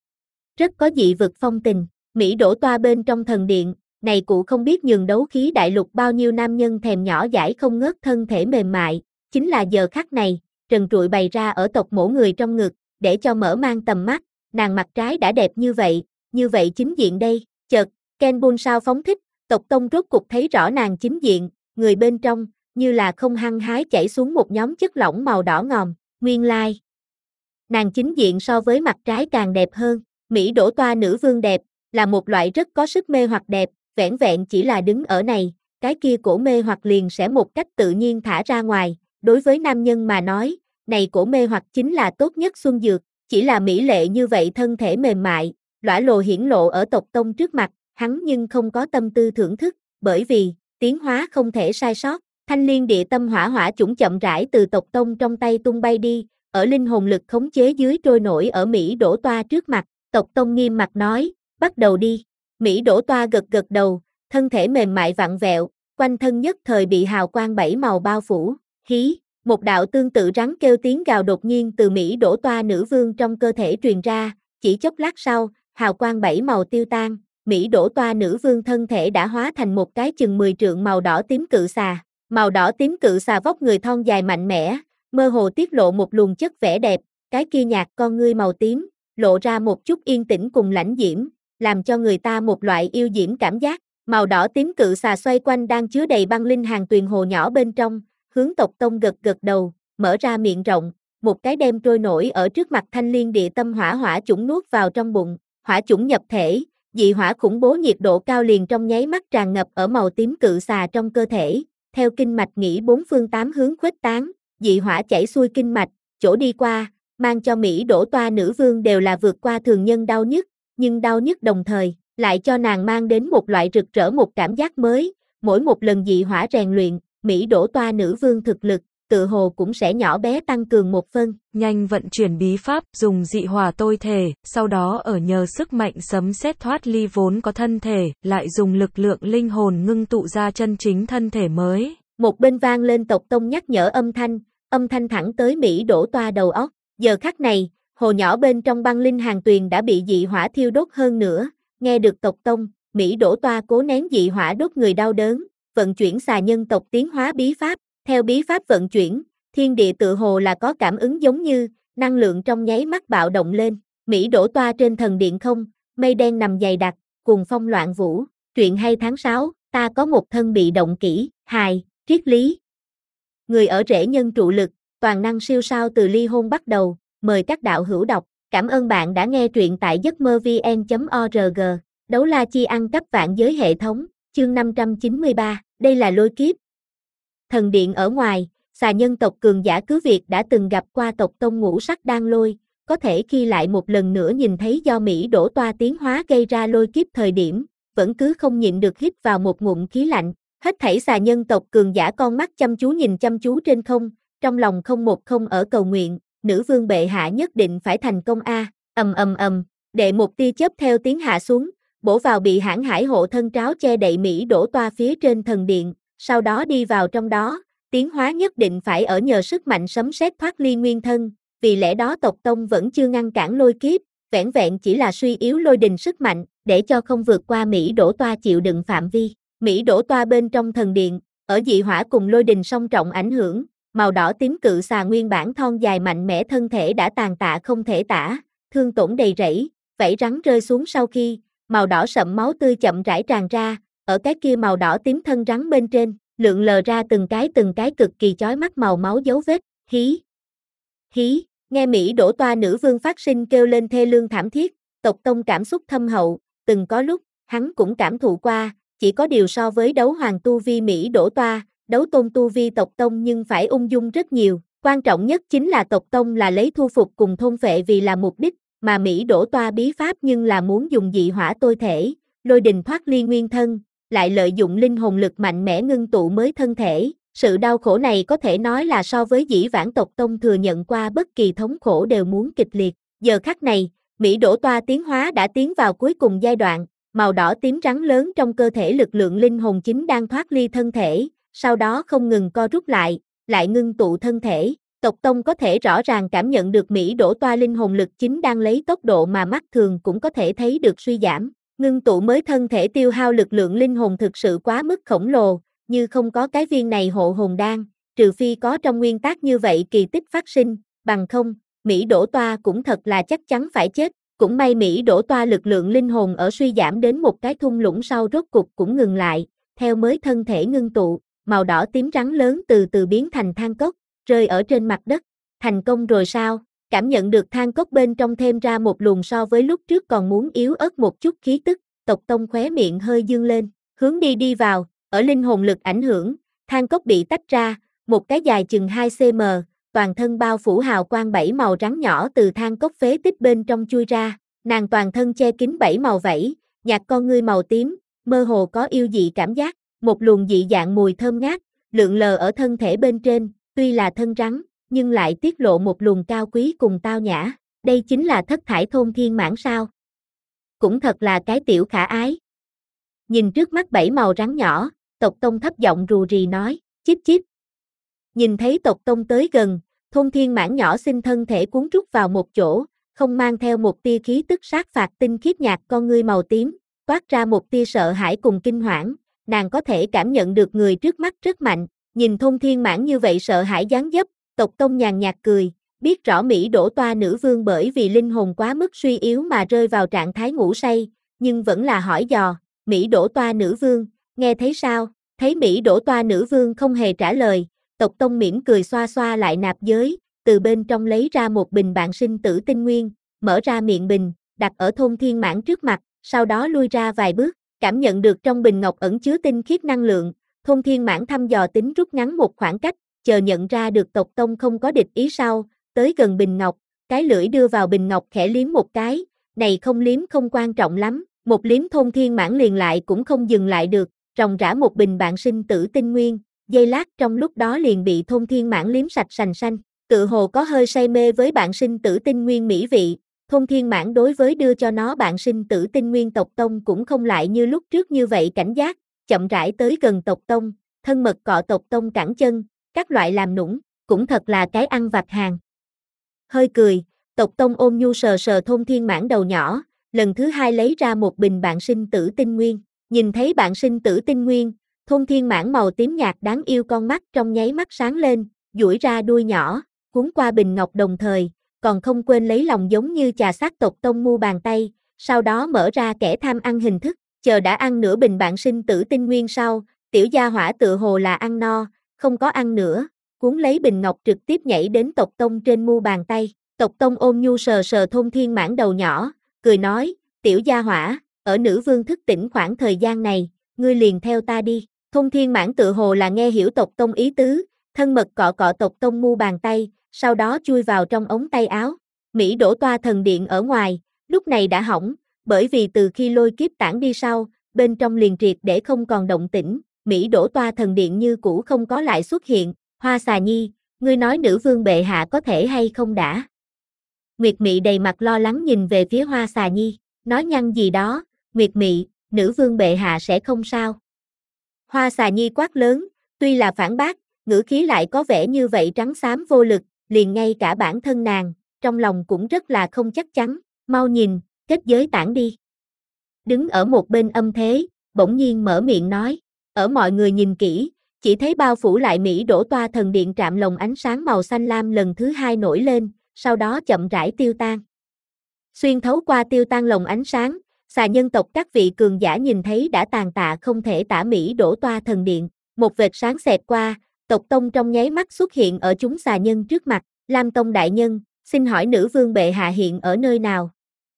Rất có dị vực phong tình, Mỹ Đỗ Toa bên trong thần điện, này cụ không biết nhường đấu khí đại lục bao nhiêu nam nhân thèm nhỏ dãi không ngớt thân thể mềm mại, chính là giờ khắc này, trần trụi bày ra ở Tộc Mỗ người trong ngực, để cho mở mang tầm mắt, nàng mặt trái đã đẹp như vậy, như vậy chính diện đây, chợt, Ken Bun sao phóng thích, Tộc Tông rốt cục thấy rõ nàng chính diện, người bên trong, như là không hăng hái chảy xuống một nhóm chất lỏng màu đỏ ngòm, nguyên lai. Nàng chính diện so với mặt trái càng đẹp hơn, Mỹ Đỗ Toa nữ vương đẹp, là một loại rất có sức mê hoặc đẹp, vẻn vẹn chỉ là đứng ở này, cái kia cổ mê hoặc liền sẽ một cách tự nhiên thả ra ngoài, đối với nam nhân mà nói, này cổ mê hoặc chính là tốt nhất xuân dược, chỉ là mỹ lệ như vậy thân thể mềm mại, lõa lồ hiển lộ ở Tộc Tông trước mặt, hắn nhưng không có tâm tư thưởng thức, bởi vì, tiến hóa không thể sai sót, Thanh Liên Địa Tâm Hỏa hỏa chủng chậm rãi từ Tộc Tông trong tay tung bay đi, ở linh hồn lực khống chế dưới trôi nổi ở Mỹ Đỗ Toa trước mặt, Tộc Tông nghiêm mặt nói, bắt đầu đi, Mỹ Đỗ Toa gật gật đầu, thân thể mềm mại vặn vẹo, quanh thân nhất thời bị hào quang bảy màu bao phủ, hí, một đạo tương tự rắn kêu tiếng gào đột nhiên từ Mỹ Đỗ Toa nữ vương trong cơ thể truyền ra, chỉ chốc lát sau, hào quang bảy màu tiêu tan, Mỹ Đỗ Toa nữ vương thân thể đã hóa thành một cái chừng mười trượng màu đỏ tím cự xà, màu đỏ tím cự xà vóc người thon dài mạnh mẽ, mơ hồ tiết lộ một luồng chất vẻ đẹp, cái kia nhạt con ngươi màu tím, lộ ra một chút yên tĩnh cùng lãnh diễm, làm cho người ta một loại yêu diễm cảm giác, màu đỏ tím cự xà xoay quanh đang chứa đầy băng linh hàng tuyền hồ nhỏ bên trong, hướng Tộc Tông gật gật đầu, mở ra miệng rộng, một cái đem trôi nổi ở trước mặt Thanh Liên Địa Tâm Hỏa hỏa chủng nuốt vào trong bụng, hỏa chủng nhập thể, dị hỏa khủng bố nhiệt độ cao liền trong nháy mắt tràn ngập ở màu tím cự xà trong cơ thể, theo kinh mạch nghĩ bốn phương tám hướng khuếch tán, dị hỏa chảy xuôi kinh mạch, chỗ đi qua, mang cho Mỹ Đỗ Toa nữ vương đều là vượt qua thường nhân đau nhức, nhưng đau nhức đồng thời, lại cho nàng mang đến một loại rực rỡ một cảm giác mới, mỗi một lần dị hỏa rèn luyện, Mỹ Đỗ Toa nữ vương thực lực, tự hồ cũng sẽ nhỏ bé tăng cường một phân.
Nhanh vận chuyển bí pháp, dùng dị hỏa tôi thể, sau đó ở nhờ sức mạnh sấm sét thoát ly vốn có thân thể, lại dùng lực lượng linh hồn ngưng tụ ra chân chính thân thể mới.
Một bên vang lên Tộc Tông nhắc nhở âm thanh, âm thanh thẳng tới Mỹ Đỗ Toa đầu óc. Giờ khắc này, hồ nhỏ bên trong băng linh hàng tuyền đã bị dị hỏa thiêu đốt hơn nữa, nghe được tộc tông, Mỹ đổ toa cố nén dị hỏa đốt người đau đớn, vận chuyển xà nhân tộc tiến hóa bí pháp, theo bí pháp vận chuyển, thiên địa tự hồ là có cảm ứng giống như, năng lượng trong nháy mắt bạo động lên, Mỹ đổ toa trên thần điện không, mây đen nằm dày đặc, cuồng phong loạn vũ, truyện hay tháng sáu, ta có một thân bị động kỹ, hài, triết lý. Người ở rễ nhân trụ lực, toàn năng siêu sao từ ly hôn bắt đầu, mời các đạo hữu đọc, cảm ơn bạn đã nghe truyện tại giấc mơ vn chấm org, đấu la chi ăn cắp vạn giới hệ thống, chương năm trăm chín mươi ba, đây là lôi kiếp. Thần điện ở ngoài, xà nhân tộc cường giả cứ việc đã từng gặp qua tộc tông ngũ sắc đan lôi, có thể khi lại một lần nữa nhìn thấy do Mỹ đổ toa tiến hóa gây ra lôi kiếp thời điểm, vẫn cứ không nhịn được hít vào một ngụm khí lạnh, hết thảy xà nhân tộc cường giả con mắt chăm chú nhìn chăm chú trên không, trong lòng không một không ở cầu nguyện, nữ vương bệ hạ nhất định phải thành công a, ầm ầm ầm, đệ một tia chớp theo tiếng hạ xuống, bổ vào bị hãn hải hộ thân tráo che đậy Mỹ đổ toa phía trên thần điện, sau đó đi vào trong đó, tiến hóa nhất định phải ở nhờ sức mạnh sấm sét thoát ly nguyên thân, vì lẽ đó tộc tông vẫn chưa ngăn cản lôi kiếp, vẻn vẹn chỉ là suy yếu lôi đình sức mạnh, để cho không vượt qua Mỹ đổ toa chịu đựng phạm vi. Mỹ đổ toa bên trong thần điện, ở dị hỏa cùng lôi đình song trọng ảnh hưởng, màu đỏ tím cự xà nguyên bản thon dài mạnh mẽ thân thể đã tàn tạ không thể tả, thương tổn đầy rẫy, vảy rắn rơi xuống sau khi, màu đỏ sậm máu tươi chậm rãi tràn ra, ở cái kia màu đỏ tím thân rắn bên trên, lượn lờ ra từng cái từng cái cực kỳ chói mắt màu máu dấu vết, hí, hí, nghe Mỹ đổ toa nữ vương phát sinh kêu lên thê lương thảm thiết, tộc tông cảm xúc thâm hậu, từng có lúc, hắn cũng cảm thụ qua, chỉ có điều so với đấu hoàng tu vi Mỹ đổ toa, đấu tôn tu vi tộc tông nhưng phải ung dung rất nhiều, quan trọng nhất chính là tộc tông là lấy thu phục cùng thôn phệ vì là mục đích, mà Mỹ đổ toa bí pháp nhưng là muốn dùng dị hỏa tôi thể, lôi đình thoát ly nguyên thân, lại lợi dụng linh hồn lực mạnh mẽ ngưng tụ mới thân thể, sự đau khổ này có thể nói là so với dĩ vãng tộc tông thừa nhận qua bất kỳ thống khổ đều muốn kịch liệt, giờ khắc này, Mỹ đổ toa tiến hóa đã tiến vào cuối cùng giai đoạn, màu đỏ tím rắn lớn trong cơ thể lực lượng linh hồn chính đang thoát ly thân thể, sau đó không ngừng co rút lại, lại ngưng tụ thân thể. Tộc tông có thể rõ ràng cảm nhận được Mỹ đổ toa linh hồn lực chính đang lấy tốc độ mà mắt thường cũng có thể thấy được suy giảm. Ngưng tụ mới thân thể tiêu hao lực lượng linh hồn thực sự quá mức khổng lồ, như không có cái viên này hộ hồn đan, trừ phi có trong nguyên tắc như vậy kỳ tích phát sinh, bằng không, Mỹ đổ toa cũng thật là chắc chắn phải chết. Cũng may Mỹ đổ toa lực lượng linh hồn ở suy giảm đến một cái thung lũng sau rốt cục cũng ngừng lại, theo mới thân thể ngưng tụ, màu đỏ tím rắn lớn từ từ biến thành than cốc, rơi ở trên mặt đất. Thành công rồi sao? Cảm nhận được than cốc bên trong thêm ra một luồng so với lúc trước còn muốn yếu ớt một chút khí tức, tộc tông khóe miệng hơi dương lên, hướng đi đi vào, ở linh hồn lực ảnh hưởng, than cốc bị tách ra, một cái dài chừng hai xăng-ti-mét, toàn thân bao phủ hào quang bảy màu rắn nhỏ từ than cốc phế tích bên trong chui ra, nàng toàn thân che kín bảy màu vảy, nhạt con ngươi màu tím, mơ hồ có yêu dị cảm giác, một luồng dị dạng mùi thơm ngát, lượn lờ ở thân thể bên trên, tuy là thân rắn, nhưng lại tiết lộ một luồng cao quý cùng tao nhã, đây chính là thất thải thôn thiên mãng sao. Cũng thật là cái tiểu khả ái. Nhìn trước mắt bảy màu rắn nhỏ, tộc tông thấp giọng rù rì nói, chít chít. Nhìn thấy tộc tông tới gần, thôn thiên mãng nhỏ xinh thân thể cuốn rút vào một chỗ, không mang theo một tia khí tức sát phạt tinh khiết nhạt con ngươi màu tím, toát ra một tia sợ hãi cùng kinh hoảng, nàng có thể cảm nhận được người trước mắt rất mạnh, nhìn thôn thiên mãng như vậy sợ hãi gián dấp, tộc tông nhàn nhạt cười, biết rõ Mỹ đổ toa nữ vương bởi vì linh hồn quá mức suy yếu mà rơi vào trạng thái ngủ say, nhưng vẫn là hỏi dò, Mỹ đổ toa nữ vương, nghe thấy sao? Thấy Mỹ đổ toa nữ vương không hề trả lời, tộc tông mỉm cười xoa xoa lại nạp giới, từ bên trong lấy ra một bình bạn sinh tử tinh nguyên, mở ra miệng bình, đặt ở thôn thiên mãng trước mặt, sau đó lui ra vài bước, cảm nhận được trong bình ngọc ẩn chứa tinh khiết năng lượng, thôn thiên mãng thăm dò tính rút ngắn một khoảng cách, chờ nhận ra được tộc tông không có địch ý sau, tới gần bình ngọc, cái lưỡi đưa vào bình ngọc khẽ liếm một cái, này không liếm không quan trọng lắm, một liếm thôn thiên mãng liền lại cũng không dừng lại được, ròng rã một bình bạn sinh tử tinh nguyên, giây lát trong lúc đó liền bị thôn thiên mãng liếm sạch sành xanh, tự hồ có hơi say mê với bạn sinh tử tinh nguyên mỹ vị, thôn thiên mãng đối với đưa cho nó bạn sinh tử tinh nguyên tộc tông cũng không lại như lúc trước như vậy cảnh giác, chậm rãi tới gần tộc tông, thân mật cọ tộc tông cẳng chân, các loại làm nũng, cũng thật là cái ăn vặt hàng. Hơi cười, tộc tông ôm nhu sờ sờ thôn thiên mãng đầu nhỏ, lần thứ hai lấy ra một bình bạn sinh tử tinh nguyên. Nhìn thấy bạn sinh tử tinh nguyên, Thôn Thiên Mãn màu tím nhạt đáng yêu con mắt trong nháy mắt sáng lên, duỗi ra đuôi nhỏ, cuốn qua bình ngọc đồng thời, còn không quên lấy lòng giống như chà sát tộc tông mu bàn tay, sau đó mở ra kẻ tham ăn hình thức, chờ đã ăn nửa bình bạn sinh tử tinh nguyên sau, tiểu gia hỏa tựa hồ là ăn no, không có ăn nữa, cuốn lấy bình ngọc trực tiếp nhảy đến tộc tông trên mu bàn tay, tộc tông ôm nhu sờ sờ Thôn Thiên Mãn đầu nhỏ, cười nói, tiểu gia hỏa, ở nữ vương thức tỉnh khoảng thời gian này, ngươi liền theo ta đi. Thôn Thiên Mãn tự hồ là nghe hiểu tộc tông ý tứ, thân mật cọ cọ tộc tông mu bàn tay, sau đó chui vào trong ống tay áo. Mỹ đổ toa thần điện ở ngoài, lúc này đã hỏng, bởi vì từ khi lôi kiếp tản đi sau, bên trong liền triệt để không còn động tĩnh, Mỹ đổ toa thần điện như cũ không có lại xuất hiện. Hoa Xà Nhi, ngươi nói nữ vương bệ hạ có thể hay không đã? Nguyệt Mị đầy mặt lo lắng nhìn về phía Hoa Xà Nhi, nói nhăng gì đó, Nguyệt Mị, nữ vương bệ hạ sẽ không sao. Hoa Xà Nhi quát lớn, tuy là phản bác, ngữ khí lại có vẻ như vậy trắng xám vô lực, liền ngay cả bản thân nàng, trong lòng cũng rất là không chắc chắn, mau nhìn, kết giới tản đi. Đứng ở một bên Âm Thế, bỗng nhiên mở miệng nói, ở mọi người nhìn kỹ, chỉ thấy bao phủ lại Mỹ đổ toa thần điện trạm lồng ánh sáng màu xanh lam lần thứ hai nổi lên, sau đó chậm rãi tiêu tan. Xuyên thấu qua tiêu tan lồng ánh sáng, xà nhân tộc các vị cường giả nhìn thấy đã tàn tạ không thể tả Mỹ đổ toa thần điện, một vệt sáng xẹt qua, tộc tông trong nháy mắt xuất hiện ở chúng xà nhân trước mặt, Lam Tông đại nhân, xin hỏi nữ vương bệ hạ hiện ở nơi nào?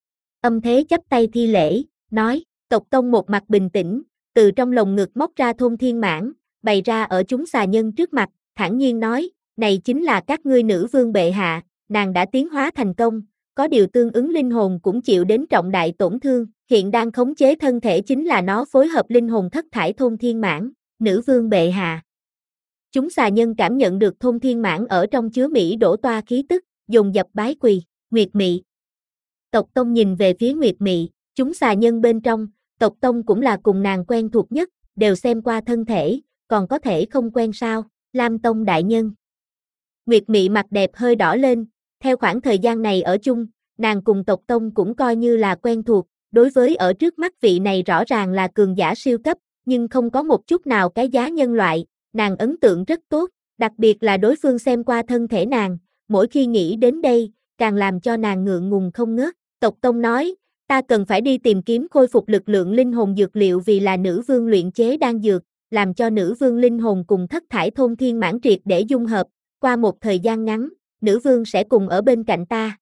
Âm Thế chắp tay thi lễ, nói, tộc tông một mặt bình tĩnh, từ trong lồng ngực móc ra Thôn Thiên Mãn, bày ra ở chúng xà nhân trước mặt, thản nhiên nói, này chính là các ngươi nữ vương bệ hạ, nàng đã tiến hóa thành công, có điều tương ứng linh hồn cũng chịu đến trọng đại tổn thương, hiện đang khống chế thân thể chính là nó phối hợp linh hồn thất thải Thôn Thiên Mãn, nữ vương bệ hạ. Chúng xà nhân cảm nhận được Thôn Thiên Mãn ở trong chứa Mỹ đổ toa khí tức, dồn dập bái quỳ, Nguyệt Mị. Tộc tông nhìn về phía Nguyệt Mị, chúng xà nhân bên trong, tộc tông cũng là cùng nàng quen thuộc nhất, đều xem qua thân thể, còn có thể không quen sao, Lam Tông đại nhân. Nguyệt Mị mặt đẹp hơi đỏ lên, theo khoảng thời gian này ở chung, nàng cùng tộc tông cũng coi như là quen thuộc, đối với ở trước mắt vị này rõ ràng là cường giả siêu cấp, nhưng không có một chút nào cái giá nhân loại, nàng ấn tượng rất tốt, đặc biệt là đối phương xem qua thân thể nàng, mỗi khi nghĩ đến đây, càng làm cho nàng ngượng ngùng không ngớt. Tộc tông nói, ta cần phải đi tìm kiếm khôi phục lực lượng linh hồn dược liệu vì là nữ vương luyện chế đan dược, làm cho nữ vương linh hồn cùng thất thải Thôn Thiên Mãn triệt để dung hợp, qua một thời gian ngắn, nữ vương sẽ cùng ở bên cạnh ta.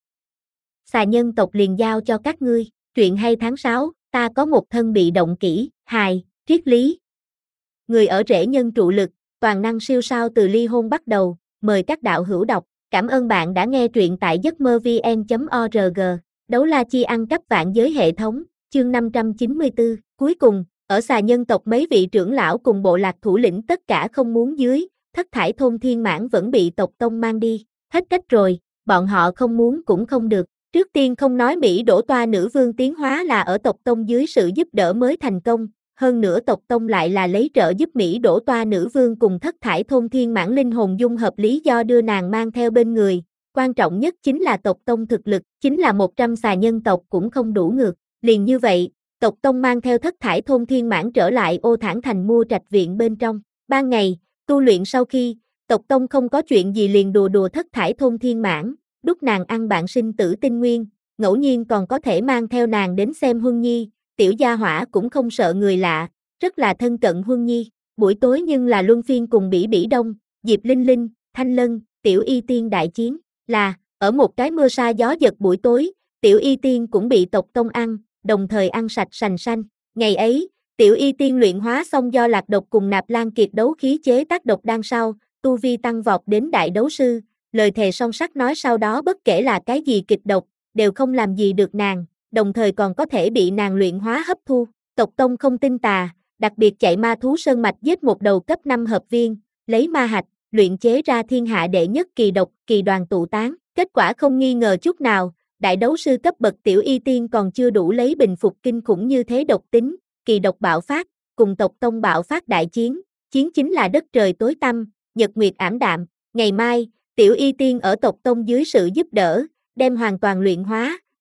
Xà nhân tộc liền giao cho các ngươi, truyện hay tháng sáu, ta có một thân bị động kỹ, hài, triết lý. Người ở rễ nhân trụ lực, toàn năng siêu sao từ ly hôn bắt đầu, mời các đạo hữu đọc, cảm ơn bạn đã nghe truyện tại giấc mơ vn chấm org, đấu la chi ăn cắp vạn giới hệ thống, chương năm trăm chín mươi tư, cuối cùng, ở xà nhân tộc mấy vị trưởng lão cùng bộ lạc thủ lĩnh tất cả không muốn dưới, thất thải Thôn Thiên Mãn vẫn bị tộc tông mang đi, hết cách rồi, bọn họ không muốn cũng không được. Trước tiên không nói Mỹ đổ toa nữ vương tiến hóa là ở tộc tông dưới sự giúp đỡ mới thành công, hơn nữa tộc tông lại là lấy trợ giúp Mỹ đổ toa nữ vương cùng thất thải Thôn Thiên Mãn linh hồn dung hợp lý do đưa nàng mang theo bên người, quan trọng nhất chính là tộc tông thực lực, chính là một trăm xà nhân tộc cũng không đủ ngược, liền như vậy, tộc tông mang theo thất thải Thôn Thiên Mãn trở lại Ô Thản Thành mua trạch viện bên trong, ban ngày, tu luyện sau khi, tộc tông không có chuyện gì liền đùa đùa thất thải Thôn Thiên Mãn, đút nàng ăn bạn sinh tử tinh nguyên, ngẫu nhiên còn có thể mang theo nàng đến xem Huân Nhi, tiểu gia hỏa cũng không sợ người lạ, rất là thân cận Huân Nhi, buổi tối nhưng là luân phiên cùng Bỉ Bỉ Đông, Diệp Linh Linh, Thanh Lân, Tiểu Y Tiên đại chiến, là, ở một cái mưa sa gió giật buổi tối, Tiểu Y Tiên cũng bị tộc tông ăn, đồng thời ăn sạch sành sanh, ngày ấy, Tiểu Y Tiên luyện hóa xong do lạc độc cùng Nạp Lan Kiệt đấu khí chế tác độc đan sau, tu vi tăng vọt đến đại đấu sư, lời thề son sắt nói sau đó bất kể là cái gì kịch độc, đều không làm gì được nàng, đồng thời còn có thể bị nàng luyện hóa hấp thu. Tộc tông không tin tà, đặc biệt chạy ma thú sơn mạch giết một đầu cấp năm hợp viên, lấy ma hạch, luyện chế ra thiên hạ đệ nhất kỳ độc, kỳ đoàn tụ tán. Kết quả không nghi ngờ chút nào, đại đấu sư cấp bậc Tiểu Y Tiên còn chưa đủ lấy bình phục kinh khủng như thế độc tính, kỳ độc bạo phát, cùng tộc tông bạo phát đại chiến, chiến chính là đất trời tối tăm, nhật nguyệt ảm đạm. Ngày mai, Tiểu Y Tiên ở tộc tông dưới sự giúp đỡ, đem hoàn toàn luyện hóa,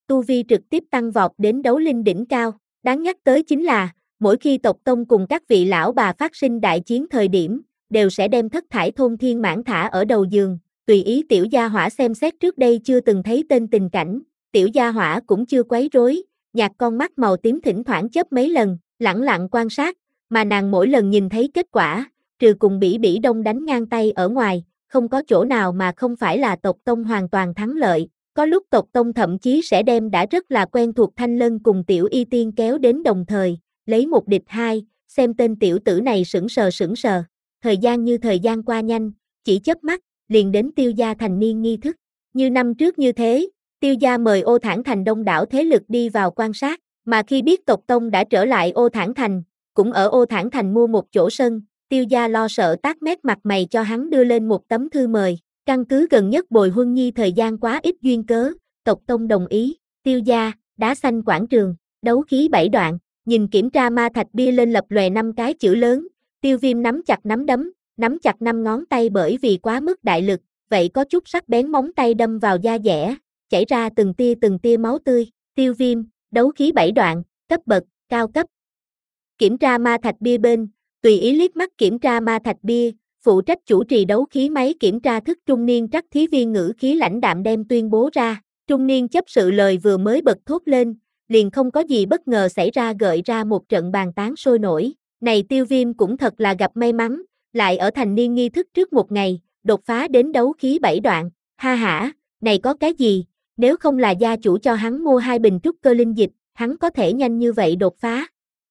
tu vi trực tiếp tăng vọt đến đấu linh đỉnh cao. Đáng nhắc tới chính là, mỗi khi tộc tông cùng các vị lão bà phát sinh đại chiến thời điểm, đều sẽ đem thất thải thôn thiên mãn thả ở đầu giường, tùy ý tiểu gia hỏa xem xét trước đây chưa từng thấy tên tình cảnh, tiểu gia hỏa cũng chưa quấy rối, nhạt con mắt màu tím thỉnh thoảng chớp mấy lần, lẳng lặng quan sát, mà nàng mỗi lần nhìn thấy kết quả, trừ cùng Bỉ Bỉ Đông đánh ngang tay ở ngoài, không có chỗ nào mà không phải là tộc tông hoàn toàn thắng lợi. Có lúc tộc tông thậm chí sẽ đem đã rất là quen thuộc Thanh Lân cùng Tiểu Y Tiên kéo đến đồng thời, lấy một địch hai, xem tên tiểu tử này sững sờ sững sờ. Thời gian như thời gian qua nhanh, chỉ chớp mắt, liền đến Tiêu gia thành niên nghi thức. Như năm trước như thế, Tiêu gia mời Ô Thản Thành đông đảo thế lực đi vào quan sát, mà khi biết tộc tông đã trở lại Ô Thản Thành, cũng ở Ô Thản Thành mua một chỗ sân, Tiêu gia lo sợ tát mét mặt mày cho hắn đưa lên một tấm thư mời. Căn cứ gần nhất bồi huân nhi thời gian quá ít duyên cớ, tộc tông đồng ý. Tiêu gia, đá xanh quảng trường, đấu khí bảy đoạn, nhìn kiểm tra ma thạch bia lên lập lòe năm cái chữ lớn, Tiêu Viêm nắm chặt nắm đấm, nắm chặt năm ngón tay bởi vì quá mức đại lực, vậy có chút sắc bén móng tay đâm vào da dẻ, chảy ra từng tia từng tia máu tươi. Tiêu Viêm, đấu khí bảy đoạn, cấp bậc, cao cấp. Kiểm tra ma thạch bia bên, tùy ý liếc mắt kiểm tra ma thạch bia, phụ trách chủ trì đấu khí máy kiểm tra thức trung niên Trắc Thí Viên ngữ khí lãnh đạm đem tuyên bố ra. Trung niên chấp sự lời vừa mới bật thốt lên, liền không có gì bất ngờ xảy ra gợi ra một trận bàn tán sôi nổi. Này Tiêu Viêm cũng thật là gặp may mắn, lại ở thành niên nghi thức trước một ngày, đột phá đến đấu khí bảy đoạn. Ha hả, này có cái gì, nếu không là gia chủ cho hắn mua hai bình trúc cơ linh dịch, hắn có thể nhanh như vậy đột phá.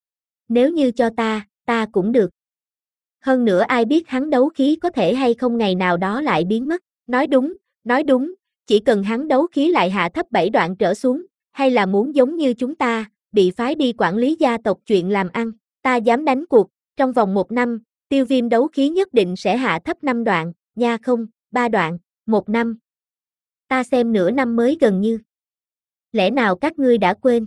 Nếu như cho ta, ta cũng được. Hơn nữa ai biết hắn đấu khí có thể hay không ngày nào đó lại biến mất. Nói đúng, nói đúng, chỉ cần hắn đấu khí lại hạ thấp bảy đoạn trở xuống, hay là muốn giống như chúng ta, bị phái đi quản lý gia tộc chuyện làm ăn, ta dám đánh cuộc, trong vòng một năm, Tiêu Viêm đấu khí nhất định sẽ hạ thấp năm đoạn, nha không, ba đoạn, một năm. Ta xem nửa năm mới gần như. Lẽ nào các ngươi đã quên?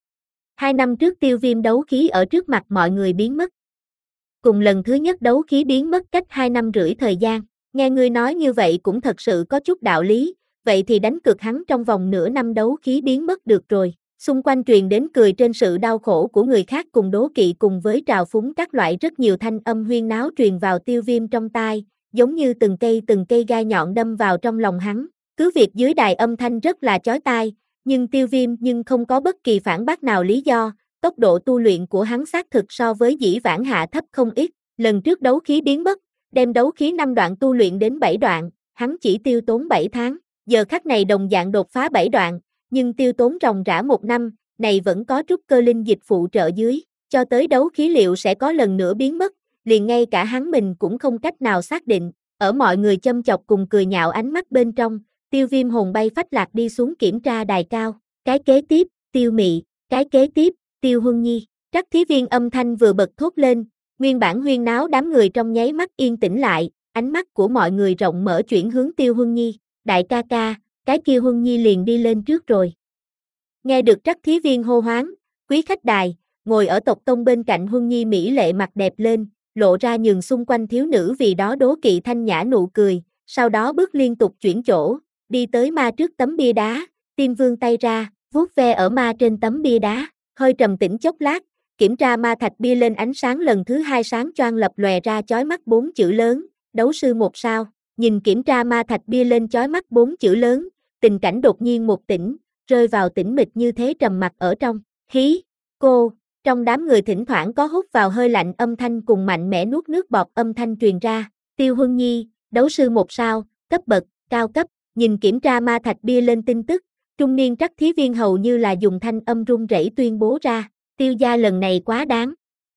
Hai năm trước Tiêu Viêm đấu khí ở trước mặt mọi người biến mất. Cùng lần thứ nhất đấu khí biến mất cách hai năm rưỡi thời gian, nghe ngươi nói như vậy cũng thật sự có chút đạo lý, vậy thì đánh cược hắn trong vòng nửa năm đấu khí biến mất được rồi. Xung quanh truyền đến cười trên sự đau khổ của người khác cùng đố kỵ cùng với trào phúng các loại rất nhiều thanh âm huyên náo truyền vào Tiêu Viêm trong tai, giống như từng cây từng cây gai nhọn đâm vào trong lòng hắn. Cứ việc dưới đài âm thanh rất là chói tai, nhưng Tiêu Viêm nhưng không có bất kỳ phản bác nào lý do. Tốc độ tu luyện của hắn xác thực so với dĩ vãng hạ thấp không ít, lần trước đấu khí biến mất, đem đấu khí năm đoạn tu luyện đến bảy đoạn, hắn chỉ tiêu tốn bảy tháng, giờ khắc này đồng dạng đột phá bảy đoạn, nhưng tiêu tốn ròng rã một năm, này vẫn có trúc cơ linh dịch phụ trợ dưới, cho tới đấu khí liệu sẽ có lần nữa biến mất, liền ngay cả hắn mình cũng không cách nào xác định, ở mọi người châm chọc cùng cười nhạo ánh mắt bên trong, Tiêu Viêm hồn bay phách lạc đi xuống kiểm tra đài cao, cái kế tiếp, Tiêu Mị, cái kế tiếp, Tiêu Huân Nhi. Trắc Thí Viên âm thanh vừa bật thốt lên, nguyên bản huyên náo đám người trong nháy mắt yên tĩnh lại, ánh mắt của mọi người rộng mở chuyển hướng Tiêu Huân Nhi, đại ca ca, cái kia Huân Nhi liền đi lên trước rồi. Nghe được Trắc Thí Viên hô hoán, quý khách đài, ngồi ở tộc tông bên cạnh Huân Nhi mỹ lệ mặt đẹp lên, lộ ra nhường xung quanh thiếu nữ vì đó đố kỵ thanh nhã nụ cười, sau đó bước liên tục chuyển chỗ, đi tới ma trước tấm bia đá, Tim vươn tay ra, vuốt ve ở ma trên tấm bia đá. Hơi trầm tĩnh chốc lát, kiểm tra ma thạch bia lên ánh sáng lần thứ hai sáng choang lập lòe ra chói mắt bốn chữ lớn, đấu sư một sao, nhìn kiểm tra ma thạch bia lên chói mắt bốn chữ lớn, tình cảnh đột nhiên một tĩnh, rơi vào tĩnh mịch như thế trầm mặc ở trong, hí, cô, trong đám người thỉnh thoảng có hút vào hơi lạnh âm thanh cùng mạnh mẽ nuốt nước bọt âm thanh truyền ra, Tiêu Huân Nhi, đấu sư một sao, cấp bậc, cao cấp, nhìn kiểm tra ma thạch bia lên tin tức. Trung niên Trắc Thí Viên hầu như là dùng thanh âm run rẩy tuyên bố ra, Tiêu gia lần này quá đáng.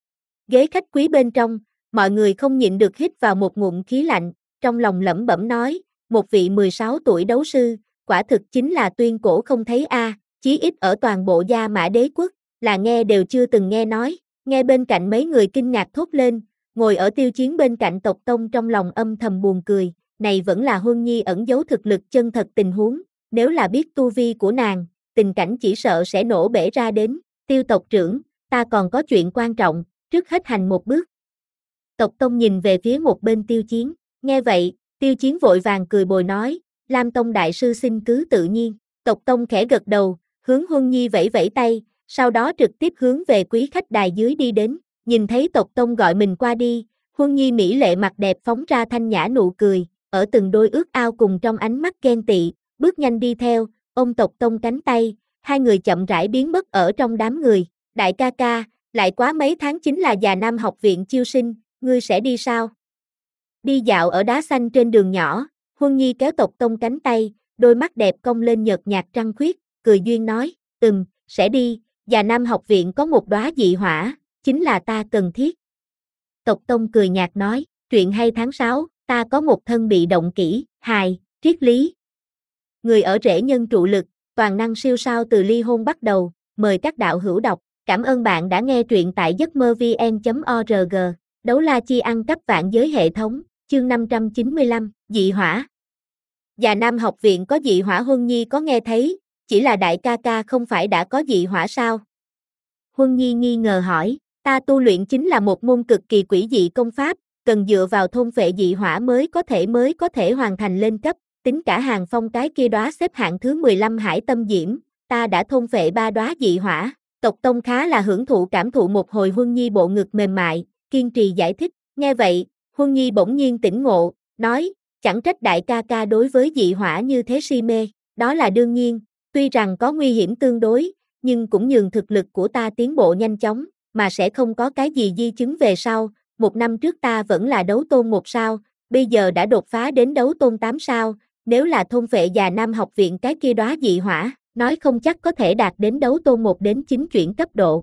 Ghế khách quý bên trong, mọi người không nhịn được hít vào một ngụm khí lạnh, trong lòng lẩm bẩm nói, một vị mười sáu tuổi đấu sư, quả thực chính là tuyên cổ không thấy a, à, chí ít ở toàn bộ Gia Mã Đế quốc, là nghe đều chưa từng nghe nói, nghe bên cạnh mấy người kinh ngạc thốt lên, ngồi ở Tiêu Chiến bên cạnh tộc tông trong lòng âm thầm buồn cười, này vẫn là Huân Nhi ẩn giấu thực lực chân thật tình huống. Nếu là biết tu vi của nàng, tình cảnh chỉ sợ sẽ nổ bể ra đến, Tiêu tộc trưởng, ta còn có chuyện quan trọng, trước hết hành một bước. Tộc Tông nhìn về phía một bên Tiêu Chiến, nghe vậy, Tiêu Chiến vội vàng cười bồi nói, Lam Tông đại sư xin cứ tự nhiên, Tộc Tông khẽ gật đầu, hướng Huân Nhi vẫy vẫy tay, sau đó trực tiếp hướng về quý khách đài dưới đi đến, nhìn thấy tộc tông gọi mình qua đi, Huân Nhi mỹ lệ mặt đẹp phóng ra thanh nhã nụ cười, ở từng đôi ước ao cùng trong ánh mắt ghen tị, bước nhanh đi theo, ôm tộc tông cánh tay, hai người chậm rãi biến mất ở trong đám người, đại ca ca, lại quá mấy tháng chính là Già Nam học viện chiêu sinh, ngươi sẽ đi sao? Đi dạo ở đá xanh trên đường nhỏ, Huân Nhi kéo tộc tông cánh tay, đôi mắt đẹp cong lên nhợt nhạt trăng khuyết, cười duyên nói, ừm, sẽ đi, Già Nam học viện có một đóa dị hỏa, chính là ta cần thiết. Tộc tông cười nhạt nói, truyện hay tháng sáu, ta có một thân bị động kỹ, hài, triết lý. Người ở rễ nhân trụ lực, toàn năng siêu sao từ ly hôn bắt đầu, mời các đạo hữu đọc. Cảm ơn bạn đã nghe truyện tại giấc mơ vn chấm org. Đấu la chi ăn cắp vạn giới hệ thống, chương năm trăm chín mươi lăm, dị hỏa. Già Nam học viện có dị hỏa Huân Nhi có nghe thấy, chỉ là đại ca ca không phải đã có dị hỏa sao? Huân Nhi nghi ngờ hỏi, ta tu luyện chính là một môn cực kỳ quỷ dị công pháp, cần dựa vào thôn phệ dị hỏa mới có thể mới có thể hoàn thành lên cấp, tính cả Hàng Phong cái kia đóa xếp hạng thứ mười lăm hải tâm diễm, ta đã thôn phệ ba đóa dị hỏa. Tộc tông khá là hưởng thụ cảm thụ một hồi Huân Nhi bộ ngực mềm mại, kiên trì giải thích, nghe vậy, Huân Nhi bỗng nhiên tỉnh ngộ, nói, chẳng trách đại ca ca đối với dị hỏa như thế si mê, đó là đương nhiên, tuy rằng có nguy hiểm tương đối, nhưng cũng nhường thực lực của ta tiến bộ nhanh chóng, mà sẽ không có cái gì di chứng về sau, một năm trước ta vẫn là đấu tôn một sao, bây giờ đã đột phá đến đấu tôn tám sao, nếu là thôn phệ Già Nam học viện cái kia đóa dị hỏa, nói không chắc có thể đạt đến đấu tôn một đến chín chuyển cấp độ.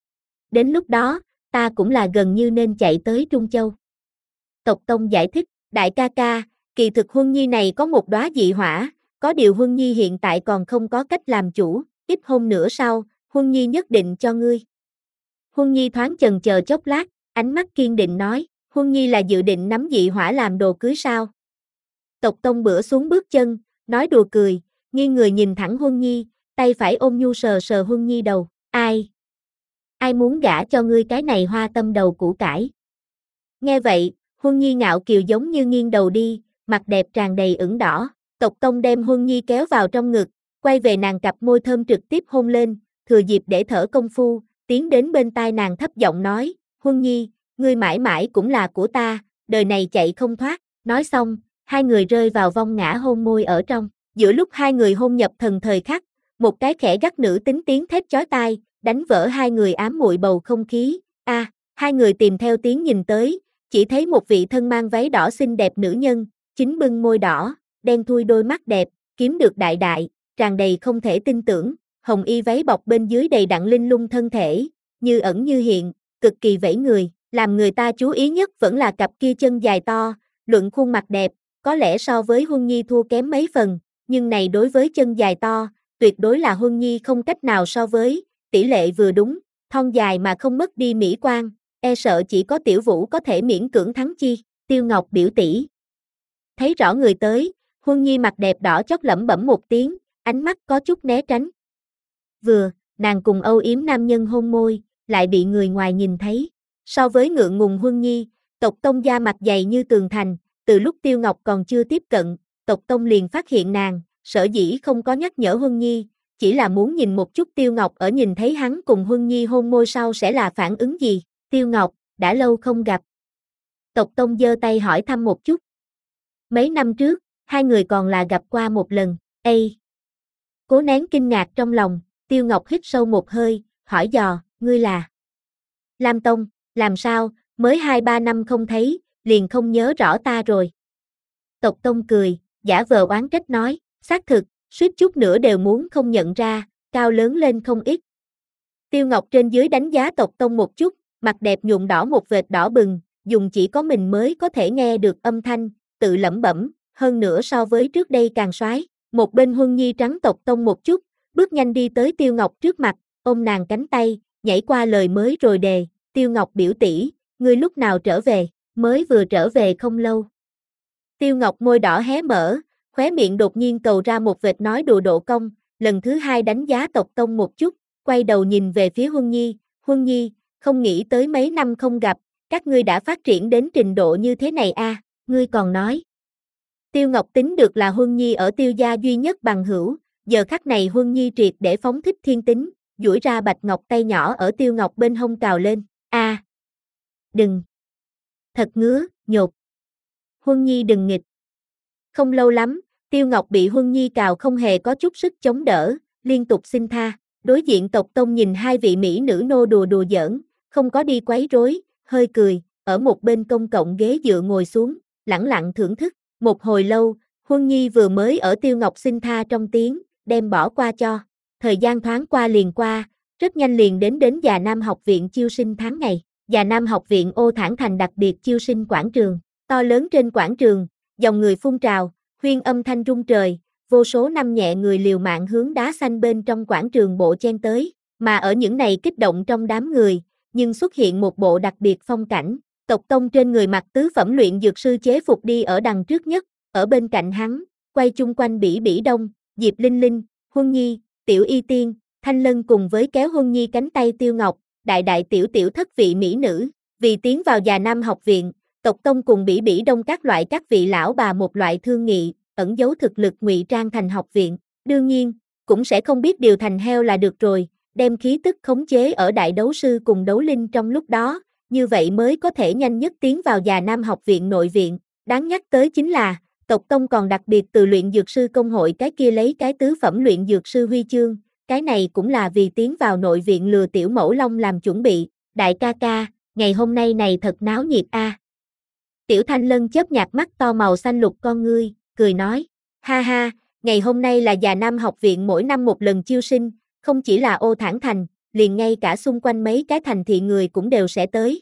Đến lúc đó, ta cũng là gần như nên chạy tới Trung Châu. Tộc tông giải thích, đại ca ca, kỳ thực Huân Nhi này có một đóa dị hỏa, có điều Huân Nhi hiện tại còn không có cách làm chủ, ít hôm nữa sau, Huân Nhi nhất định cho ngươi. Huân Nhi thoáng chần chờ chốc lát, ánh mắt kiên định nói, Huân Nhi là dự định nắm dị hỏa làm đồ cưới sao? Tộc tông bữa xuống bước chân, nói đùa cười, nghiêng người nhìn thẳng Huân Nhi, tay phải ôm nhu sờ sờ Huân Nhi đầu, ai? Ai muốn gả cho ngươi cái này hoa tâm đầu củ cải? Nghe vậy, Huân Nhi ngạo kiều giống như nghiêng đầu đi, mặt đẹp tràn đầy ửng đỏ, tộc tông đem Huân Nhi kéo vào trong ngực, quay về nàng cặp môi thơm trực tiếp hôn lên, thừa dịp để thở công phu, tiến đến bên tai nàng thấp giọng nói, Huân Nhi, ngươi mãi mãi cũng là của ta, đời này chạy không thoát, nói xong, hai người rơi vào vong ngã hôn môi ở trong, giữa lúc hai người hôn nhập thần thời khắc, một cái khẽ gắt nữ tính tiếng thét chói tai, đánh vỡ hai người ám muội bầu không khí, a, à, hai người tìm theo tiếng nhìn tới, chỉ thấy một vị thân mang váy đỏ xinh đẹp nữ nhân, chính bưng môi đỏ, đen thui đôi mắt đẹp, kiếm được đại đại, tràn đầy không thể tin tưởng, hồng y váy bọc bên dưới đầy đặn linh lung thân thể, như ẩn như hiện, cực kỳ vẫy người, làm người ta chú ý nhất vẫn là cặp kia chân dài to, luận khuôn mặt đẹp, có lẽ so với Huân Nhi thua kém mấy phần, nhưng này đối với chân dài to, tuyệt đối là Huân Nhi không cách nào so với, tỷ lệ vừa đúng, thon dài mà không mất đi mỹ quan, e sợ chỉ có Tiểu Vũ có thể miễn cưỡng thắng chi, Tiêu Ngọc biểu tỷ. Thấy rõ người tới, Huân Nhi mặt đẹp đỏ chót lẩm bẩm một tiếng, ánh mắt có chút né tránh. Vừa, nàng cùng âu yếm nam nhân hôn môi, lại bị người ngoài nhìn thấy. So với ngượng ngùng Huân Nhi, tộc tông da mặt dày như tường thành, từ lúc Tiêu Ngọc còn chưa tiếp cận, tộc tông liền phát hiện nàng, sở dĩ không có nhắc nhở Huân Nhi, chỉ là muốn nhìn một chút Tiêu Ngọc ở nhìn thấy hắn cùng Huân Nhi hôn môi sau sẽ là phản ứng gì. Tiêu Ngọc, đã lâu không gặp. Tộc tông giơ tay hỏi thăm một chút. Mấy năm trước, hai người còn là gặp qua một lần, ê. Cố nén kinh ngạc trong lòng, Tiêu Ngọc hít sâu một hơi, hỏi dò, ngươi là Lam Tông, làm sao, mới hai ba năm không thấy, liền không nhớ rõ ta rồi. Tộc Tông cười, giả vờ oán trách nói, xác thực, suýt chút nữa đều muốn không nhận ra, cao lớn lên không ít. Tiêu Ngọc trên dưới đánh giá Tộc Tông một chút, mặt đẹp nhuộm đỏ một vệt đỏ bừng, dùng chỉ có mình mới có thể nghe được âm thanh, tự lẩm bẩm, hơn nữa so với trước đây càng soái. Một bên Huân Nhi trắng Tộc Tông một chút, bước nhanh đi tới Tiêu Ngọc trước mặt, ôm nàng cánh tay, nhảy qua lời mới rồi đề, Tiêu Ngọc biểu tỷ, ngươi lúc nào trở về, mới vừa trở về không lâu. Tiêu Ngọc môi đỏ hé mở, khóe miệng đột nhiên cầu ra một vệt nói đùa độ cong, lần thứ hai đánh giá Tộc Tông một chút, quay đầu nhìn về phía Huân Nhi, Huân Nhi, không nghĩ tới mấy năm không gặp, các ngươi đã phát triển đến trình độ như thế này a, à, ngươi còn nói. Tiêu Ngọc tính được là Huân Nhi ở Tiêu gia duy nhất bằng hữu, giờ khắc này Huân Nhi triệt để phóng thích thiên tính, duỗi ra bạch ngọc tay nhỏ ở Tiêu Ngọc bên hông cào lên, a, à, đừng, thật ngứa, nhột, Huân Nhi đừng nghịch. Không lâu lắm, Tiêu Ngọc bị Huân Nhi cào không hề có chút sức chống đỡ, liên tục xin tha, đối diện tộc tông nhìn hai vị mỹ nữ nô đùa đùa giỡn, không có đi quấy rối, hơi cười, ở một bên công cộng ghế dựa ngồi xuống, lẳng lặng thưởng thức, một hồi lâu, Huân Nhi vừa mới ở Tiêu Ngọc xin tha trong tiếng, đem bỏ qua cho, thời gian thoáng qua liền qua, rất nhanh liền đến đến Già Nam học viện chiêu sinh tháng ngày, Già Nam học viện Ô Thản Thành đặc biệt chiêu sinh quảng trường, to lớn trên quảng trường, dòng người phun trào, huyên âm thanh rung trời, vô số năm nhẹ người liều mạng hướng đá xanh bên trong quảng trường bộ chen tới, mà ở những này kích động trong đám người, nhưng xuất hiện một bộ đặc biệt phong cảnh, tộc tông trên người mặc tứ phẩm luyện dược sư chế phục đi ở đằng trước nhất, ở bên cạnh hắn, quay chung quanh Bỉ Bỉ Đông, Diệp Linh Linh, Huân Nhi, Tiểu Y Tiên, Thanh Lân cùng với kéo Huân Nhi cánh tay Tiêu Ngọc, đại đại tiểu tiểu thất vị mỹ nữ, vì tiến vào Già Nam học viện, tộc tông cùng Bỉ Bỉ Đông các loại các vị lão bà một loại thương nghị, ẩn giấu thực lực ngụy trang thành học viện, đương nhiên, cũng sẽ không biết điều thành heo là được rồi, đem khí tức khống chế ở đại đấu sư cùng đấu linh trong lúc đó, như vậy mới có thể nhanh nhất tiến vào Già Nam học viện nội viện, đáng nhắc tới chính là, tộc tông còn đặc biệt từ luyện dược sư công hội cái kia lấy cái tứ phẩm luyện dược sư huy chương, cái này cũng là vì tiến vào nội viện lừa tiểu mẫu long làm chuẩn bị, đại ca ca, ngày hôm nay này thật náo nhiệt a. Tiểu Thanh Lân chớp nhạt mắt to màu xanh lục con ngươi, cười nói, ha ha, ngày hôm nay là Già Nam học viện mỗi năm một lần chiêu sinh, không chỉ là Ô Thản Thành, liền ngay cả xung quanh mấy cái thành thị người cũng đều sẽ tới.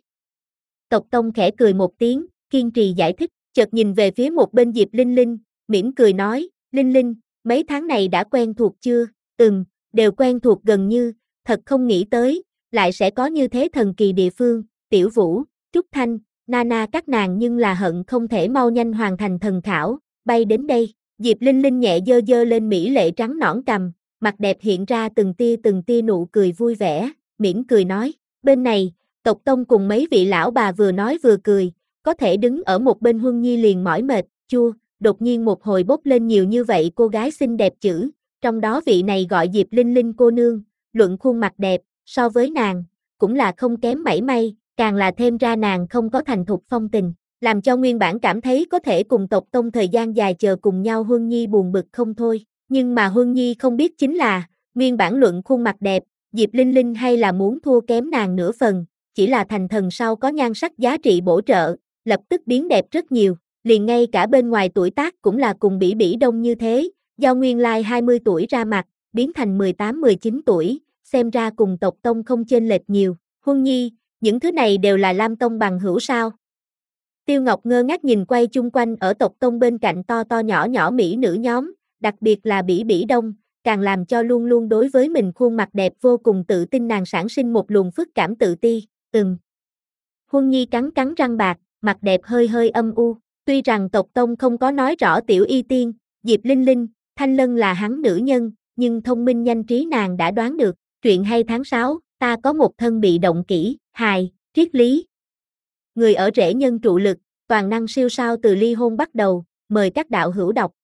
Tộc Tông khẽ cười một tiếng, kiên trì giải thích, chợt nhìn về phía một bên Diệp Linh Linh, mỉm cười nói, Linh Linh, mấy tháng này đã quen thuộc chưa? Ừm, đều quen thuộc gần như, thật không nghĩ tới, lại sẽ có như thế thần kỳ địa phương, Tiểu Vũ, Trúc Thanh, Nana các nàng nhưng là hận không thể mau nhanh hoàn thành thần khảo, bay đến đây, Diệp Linh Linh nhẹ dơ dơ lên mỹ lệ trắng nõn cằm, mặt đẹp hiện ra từng tia từng tia nụ cười vui vẻ, mỉm cười nói, bên này, tộc tông cùng mấy vị lão bà vừa nói vừa cười, có thể đứng ở một bên Huân Nhi liền mỏi mệt, chua, đột nhiên một hồi bốc lên nhiều như vậy cô gái xinh đẹp chữ, trong đó vị này gọi Diệp Linh Linh cô nương, luận khuôn mặt đẹp, so với nàng, cũng là không kém mảy may, càng là thêm ra nàng không có thành thục phong tình, làm cho nguyên bản cảm thấy có thể cùng tộc tông thời gian dài chờ cùng nhau Huân Nhi buồn bực không thôi, nhưng mà Huân Nhi không biết chính là, nguyên bản luận khuôn mặt đẹp, Diệp Linh Linh hay là muốn thua kém nàng nửa phần, chỉ là thành thần sau có nhan sắc giá trị bổ trợ, lập tức biến đẹp rất nhiều, liền ngay cả bên ngoài tuổi tác cũng là cùng Bỉ Bỉ Đông như thế, do nguyên lai hai mươi tuổi ra mặt, biến thành mười tám mười chín tuổi, xem ra cùng tộc tông không chênh lệch nhiều, Huân Nhi, những thứ này đều là Lam Tông bằng hữu sao? Tiêu Ngọc ngơ ngác nhìn quay chung quanh ở tộc tông bên cạnh to to nhỏ nhỏ mỹ nữ nhóm, đặc biệt là Bỉ Bỉ Đông, càng làm cho luôn luôn đối với mình khuôn mặt đẹp vô cùng tự tin nàng sản sinh một luồng phức cảm tự ti, ừm. Huân Nhi cắn cắn răng bạc, mặt đẹp hơi hơi âm u, tuy rằng tộc tông không có nói rõ Tiểu Y Tiên, Diệp Linh Linh, Thanh Lân là hắn nữ nhân, nhưng thông minh nhanh trí nàng đã đoán được, truyện hay tháng sáu, ta có một thân bị động kỹ, hài, triết lý. Người ở rễ nhân trụ lực, toàn năng siêu sao từ ly hôn bắt đầu, mời các đạo hữu đọc.